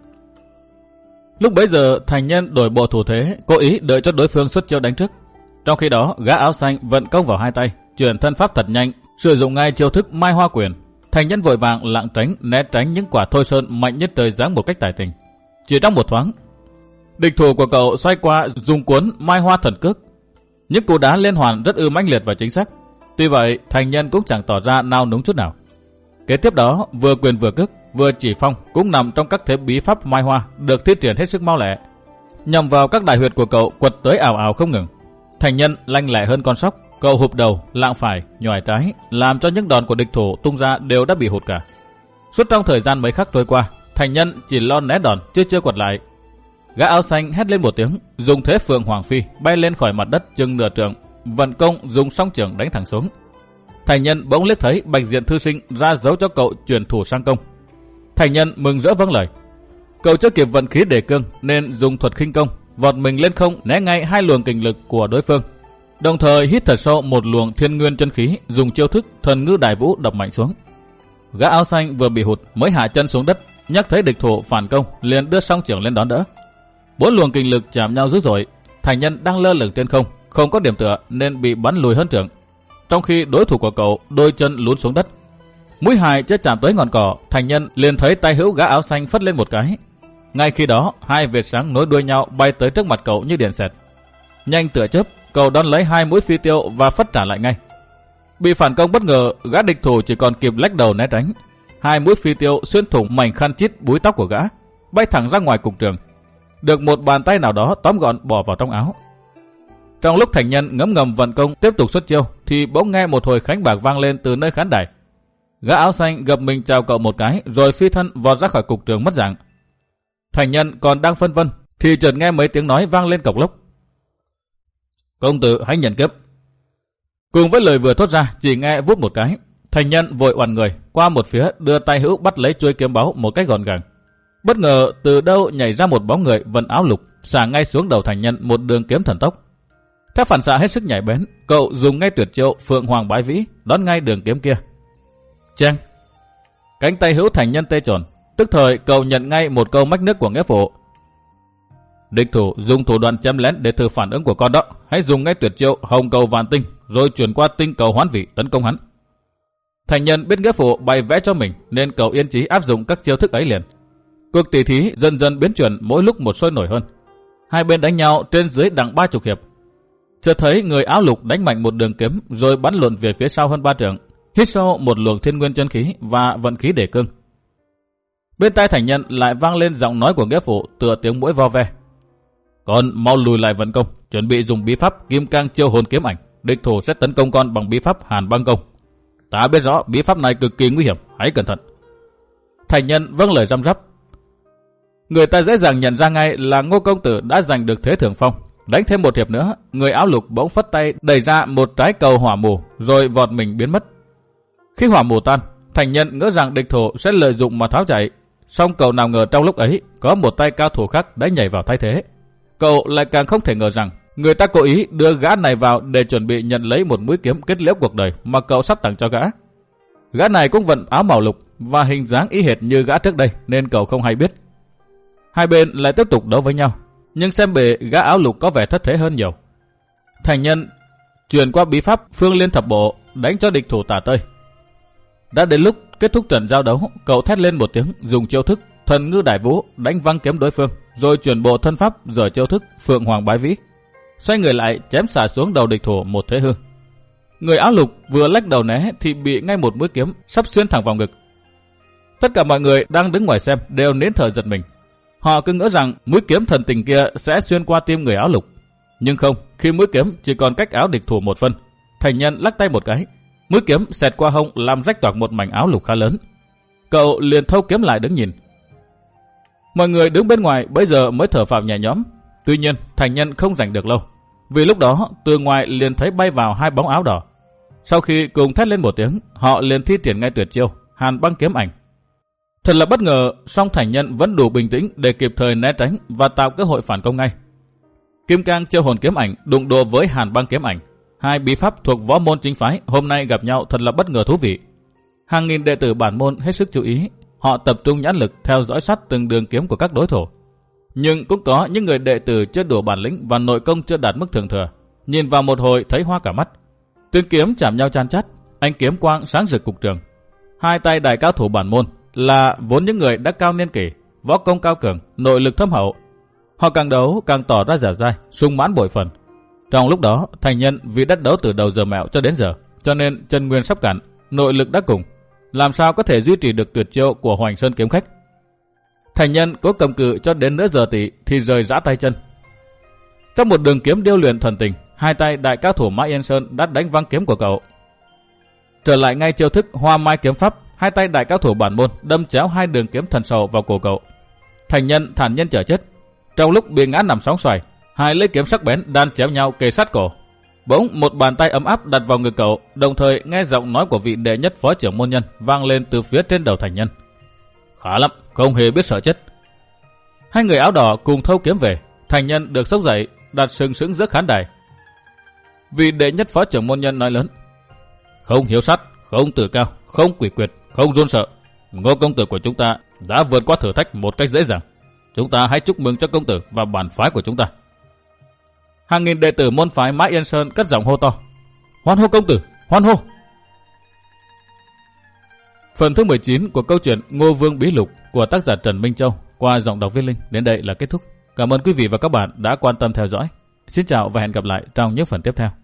Lúc bấy giờ Thành Nhân đổi bộ thủ thế, cố ý đợi cho đối phương xuất chiêu đánh trước. Trong khi đó gã áo xanh vận công vào hai tay, chuyển thân pháp thật nhanh, sử dụng ngay chiêu thức Mai Hoa Quyền. Thành Nhân vội vàng lạng tránh né tránh những quả thôi sơn mạnh nhất trời giáng một cách tài tình. Chỉ trong một thoáng, địch thủ của cậu xoay qua dùng cuốn Mai Hoa Thần Cước. Những cú đá liên hoàn rất ư mãnh liệt và chính xác. Tuy vậy Thành Nhân cũng chẳng tỏ ra nao núng chút nào. Kế tiếp đó vừa quyền vừa cước vừa chỉ phong cũng nằm trong các thế bí pháp Mai Hoa được thi triển hết sức mau lẹ, nhằm vào các đại huyệt của cậu quật tới ảo ảo không ngừng. Thành Nhân lanh lẹ hơn con sóc, cậu hụp đầu, lạng phải, nhòi trái, làm cho những đòn của địch thủ tung ra đều đã bị hụt cả. Suốt trong thời gian mấy khắc trôi qua, Thành Nhân chỉ lo né đòn chưa chưa quật lại. Gã áo xanh hét lên một tiếng, dùng thế Phượng Hoàng Phi bay lên khỏi mặt đất chừng nửa trượng, vận công dùng song chưởng đánh thẳng xuống. Thành Nhân bỗng liếc thấy Bạch Diện thư sinh ra dấu cho cậu chuyển thủ sang công. Thành Nhân mừng rỡ vâng lời. Cậu chưa kịp vận khí đề cương nên dùng thuật khinh công, vọt mình lên không né ngay hai luồng kình lực của đối phương, đồng thời hít thật sâu một luồng thiên nguyên chân khí, dùng chiêu thức Thần Ngư Đại Vũ đập mạnh xuống. Gã áo xanh vừa bị hụt mới hạ chân xuống đất, nhắc thấy địch thủ phản công liền đưa song chưởng lên đón đỡ. Bốn luồng kình lực chạm nhau dữ dội. Thành Nhân đang lơ lửng trên không, không có điểm tựa nên bị bắn lùi hơn trượng, trong khi đối thủ của cậu đôi chân lún xuống đất. Mũi hài chưa chạm tới ngọn cỏ, Thành Nhân liền thấy tay hữu gã áo xanh phất lên một cái. Ngay khi đó hai vệt sáng nối đuôi nhau bay tới trước mặt cậu như điện xẹt. Nhanh tựa chớp, cậu đón lấy hai mũi phi tiêu và phất trả lại ngay. Bị phản công bất ngờ, gã địch thủ chỉ còn kịp lách đầu né tránh. Hai mũi phi tiêu xuyên thủng mảnh khăn chít búi tóc của gã, bay thẳng ra ngoài cục trường, được một bàn tay nào đó tóm gọn bỏ vào trong áo. Trong lúc Thành Nhân ngấm ngầm vận công tiếp tục xuất chiêu, thì bỗng nghe một hồi khánh bạc vang lên từ nơi khán đài. Gã áo xanh gập mình chào cậu một cái, rồi phi thân vọt ra khỏi cục trường mất dạng. Thành Nhân còn đang phân vân, thì chợt nghe mấy tiếng nói vang lên cộc lốc: công tử hãy nhận kiếp. Cùng với lời vừa thốt ra, chỉ nghe vút một cái, Thành Nhân vội oằn người qua một phía, đưa tay hữu bắt lấy chuôi kiếm báu một cách gọn gàng. Bất ngờ từ đâu nhảy ra một bóng người vận áo lục, xả ngay xuống đầu Thành Nhân một đường kiếm thần tốc. Theo phản xạ hết sức nhạy bén, cậu dùng ngay tuyệt chiêu Phượng Hoàng Bái Vĩ đón ngay đường kiếm kia. Cheng! Cánh tay hữu Thành Nhân tê tròn, tức thời cậu nhận ngay một câu mách nước của nghĩa phụ: địch thủ dùng thủ đoạn chém lén để thử phản ứng của con đó, hãy dùng ngay tuyệt chiêu Hồng Cầu Vạn Tinh rồi chuyển qua tinh cầu hoán vị tấn công hắn. Thành Nhân biết nghĩa phụ bày vẽ cho mình nên cậu yên chí áp dụng các chiêu thức ấy liền. Cuộc tỷ thí dần dần biến chuyển mỗi lúc một sôi nổi hơn. Hai bên đánh nhau trên dưới đặng ba chục hiệp. Chợt thấy người áo lục đánh mạnh một đường kiếm rồi bắn lộn về phía sau hơn ba trượng, hít sâu một luồng thiên nguyên chân khí và vận khí để cương. Bên tai Thành Nhân lại vang lên giọng nói của nghĩa phụ tựa tiếng muỗi vo ve. Con mau lùi lại vận công, chuẩn bị dùng bí pháp Kim Cang Chiêu Hồn Kiếm Ảnh, địch thủ sẽ tấn công con bằng bí pháp Hàn Băng Công. Ta biết rõ bí pháp này cực kỳ nguy hiểm, hãy cẩn thận. Thành Nhân vâng lời răm rắp. Người ta dễ dàng nhận ra ngay là Ngô công tử đã giành được thế thượng phong. Đánh thêm một hiệp nữa, người áo lục bỗng phất tay đẩy ra một trái cầu hỏa mù rồi vọt mình biến mất. Khi hỏa mù tan, Thành Nhân ngỡ rằng địch thủ sẽ lợi dụng mà tháo chạy, song cậu nào ngờ trong lúc ấy có một tay cao thủ khác đã nhảy vào thay thế. Cậu lại càng không thể ngờ rằng người ta cố ý đưa gã này vào để chuẩn bị nhận lấy một mũi kiếm kết liễu cuộc đời mà cậu sắp tặng cho gã. Gã này cũng vận áo màu lục và hình dáng y hệt như gã trước đây nên cậu không hay biết. Hai bên lại tiếp tục đấu với nhau, nhưng xem bề gã áo lục có vẻ thất thế hơn nhiều. Thành Nhân truyền qua bí pháp Phương Liên Thập Bộ đánh cho địch thủ tả tơi. Đã đến lúc kết thúc trận giao đấu, cậu thét lên một tiếng, dùng chiêu thức Thần Ngư Đại Vũ đánh văng kiếm đối phương, rồi chuyển bộ thân pháp giở chiêu thức Phượng Hoàng Bái Vĩ, xoay người lại chém xả xuống đầu địch thủ một thế hư. Người áo lục vừa lách đầu né thì bị ngay một mũi kiếm sắp xuyên thẳng vào ngực. Tất cả mọi người đang đứng ngoài xem đều nín thở giật mình. Họ cứ ngỡ rằng mũi kiếm thần tình kia sẽ xuyên qua tim người áo lục, nhưng không. Khi mũi kiếm chỉ còn cách áo địch thủ một phân, Thành Nhân lắc tay một cái, mũi kiếm xẹt qua hông làm rách toạc một mảnh áo lục khá lớn. Cậu liền thâu kiếm lại đứng nhìn. Mọi người đứng bên ngoài bây giờ mới thở phào nhẹ nhõm. Tuy nhiên Thành Nhân không rảnh được lâu, vì lúc đó từ ngoài liền thấy bay vào hai bóng áo đỏ. Sau khi cùng thét lên một tiếng, họ liền thi triển ngay tuyệt chiêu Hàn Băng Kiếm Ảnh. Thật là bất ngờ, song Thành Nhân vẫn đủ bình tĩnh để kịp thời né tránh và tạo cơ hội phản công ngay. Kim Cang Chiêu Hồn Kiếm Ảnh đụng độ với Hàn Băng Kiếm Ảnh, hai bí pháp thuộc võ môn chính phái hôm nay gặp nhau thật là bất ngờ thú vị. Hàng nghìn đệ tử bản môn hết sức chú ý, họ tập trung nhãn lực theo dõi sát từng đường kiếm của các đối thủ. Nhưng cũng có những người đệ tử chưa đủ bản lĩnh và nội công chưa đạt mức thường thừa, nhìn vào một hồi thấy hoa cả mắt. Tiếng kiếm chạm nhau chan chát, ánh kiếm quang sáng rực cục trường. Hai tay đại cao thủ bản môn là vốn những người đã cao niên kỷ, võ công cao cường, nội lực thâm hậu. Họ càng đấu càng tỏ ra dẻo dai, sung mãn bội phần. Trong lúc đó, Thành Nhân vì đất đấu từ đầu giờ mẹo cho đến giờ, cho nên chân nguyên sắp cạn, nội lực đã cùng, làm sao có thể duy trì được tuyệt chiêu của Hoành Sơn kiếm khách. Thành Nhân cố cầm cự cho đến nửa giờ tỷ thì rời rã tay chân. Trong một đường kiếm điêu luyện thuần tình, hai tay đại cao thủ Mã Yên Sơn đã đánh văng kiếm của cậu. Trở lại ngay chiêu thức Hoa Mai kiếm pháp, hai tay đại cao thủ bản môn đâm chéo hai đường kiếm thần sầu vào cổ cậu. Thành Nhân thản nhiên chờ chết. Trong lúc bị ngã nằm sóng xoài, hai lưỡi kiếm sắc bén đan chéo nhau kề sát cổ. Bỗng một bàn tay ấm áp đặt vào ngực cậu, đồng thời nghe giọng nói của vị đệ nhất phó trưởng môn nhân vang lên từ phía trên đầu Thành Nhân. Khá lắm, không hề biết sợ chết. Hai người áo đỏ cùng thâu kiếm về. Thành Nhân được sốc dậy, đặt sừng sững giữa khán đài. Vị đệ nhất phó trưởng môn nhân nói lớn: Không hiếu sát, không tự cao, không quỷ quyệt, không run sợ. Ngô công tử của chúng ta đã vượt qua thử thách một cách dễ dàng. Chúng ta hãy chúc mừng cho công tử và bản phái của chúng ta. Hàng nghìn đệ tử môn phái Mã Yên Sơn cất giọng hô to: Hoan hô công tử, hoan hô! Phần thứ mười chín của câu chuyện Ngô Vương Bí Lục của tác giả Trần Minh Châu qua giọng đọc Viết Linh đến đây là kết thúc. Cảm ơn quý vị và các bạn đã quan tâm theo dõi. Xin chào và hẹn gặp lại trong những phần tiếp theo.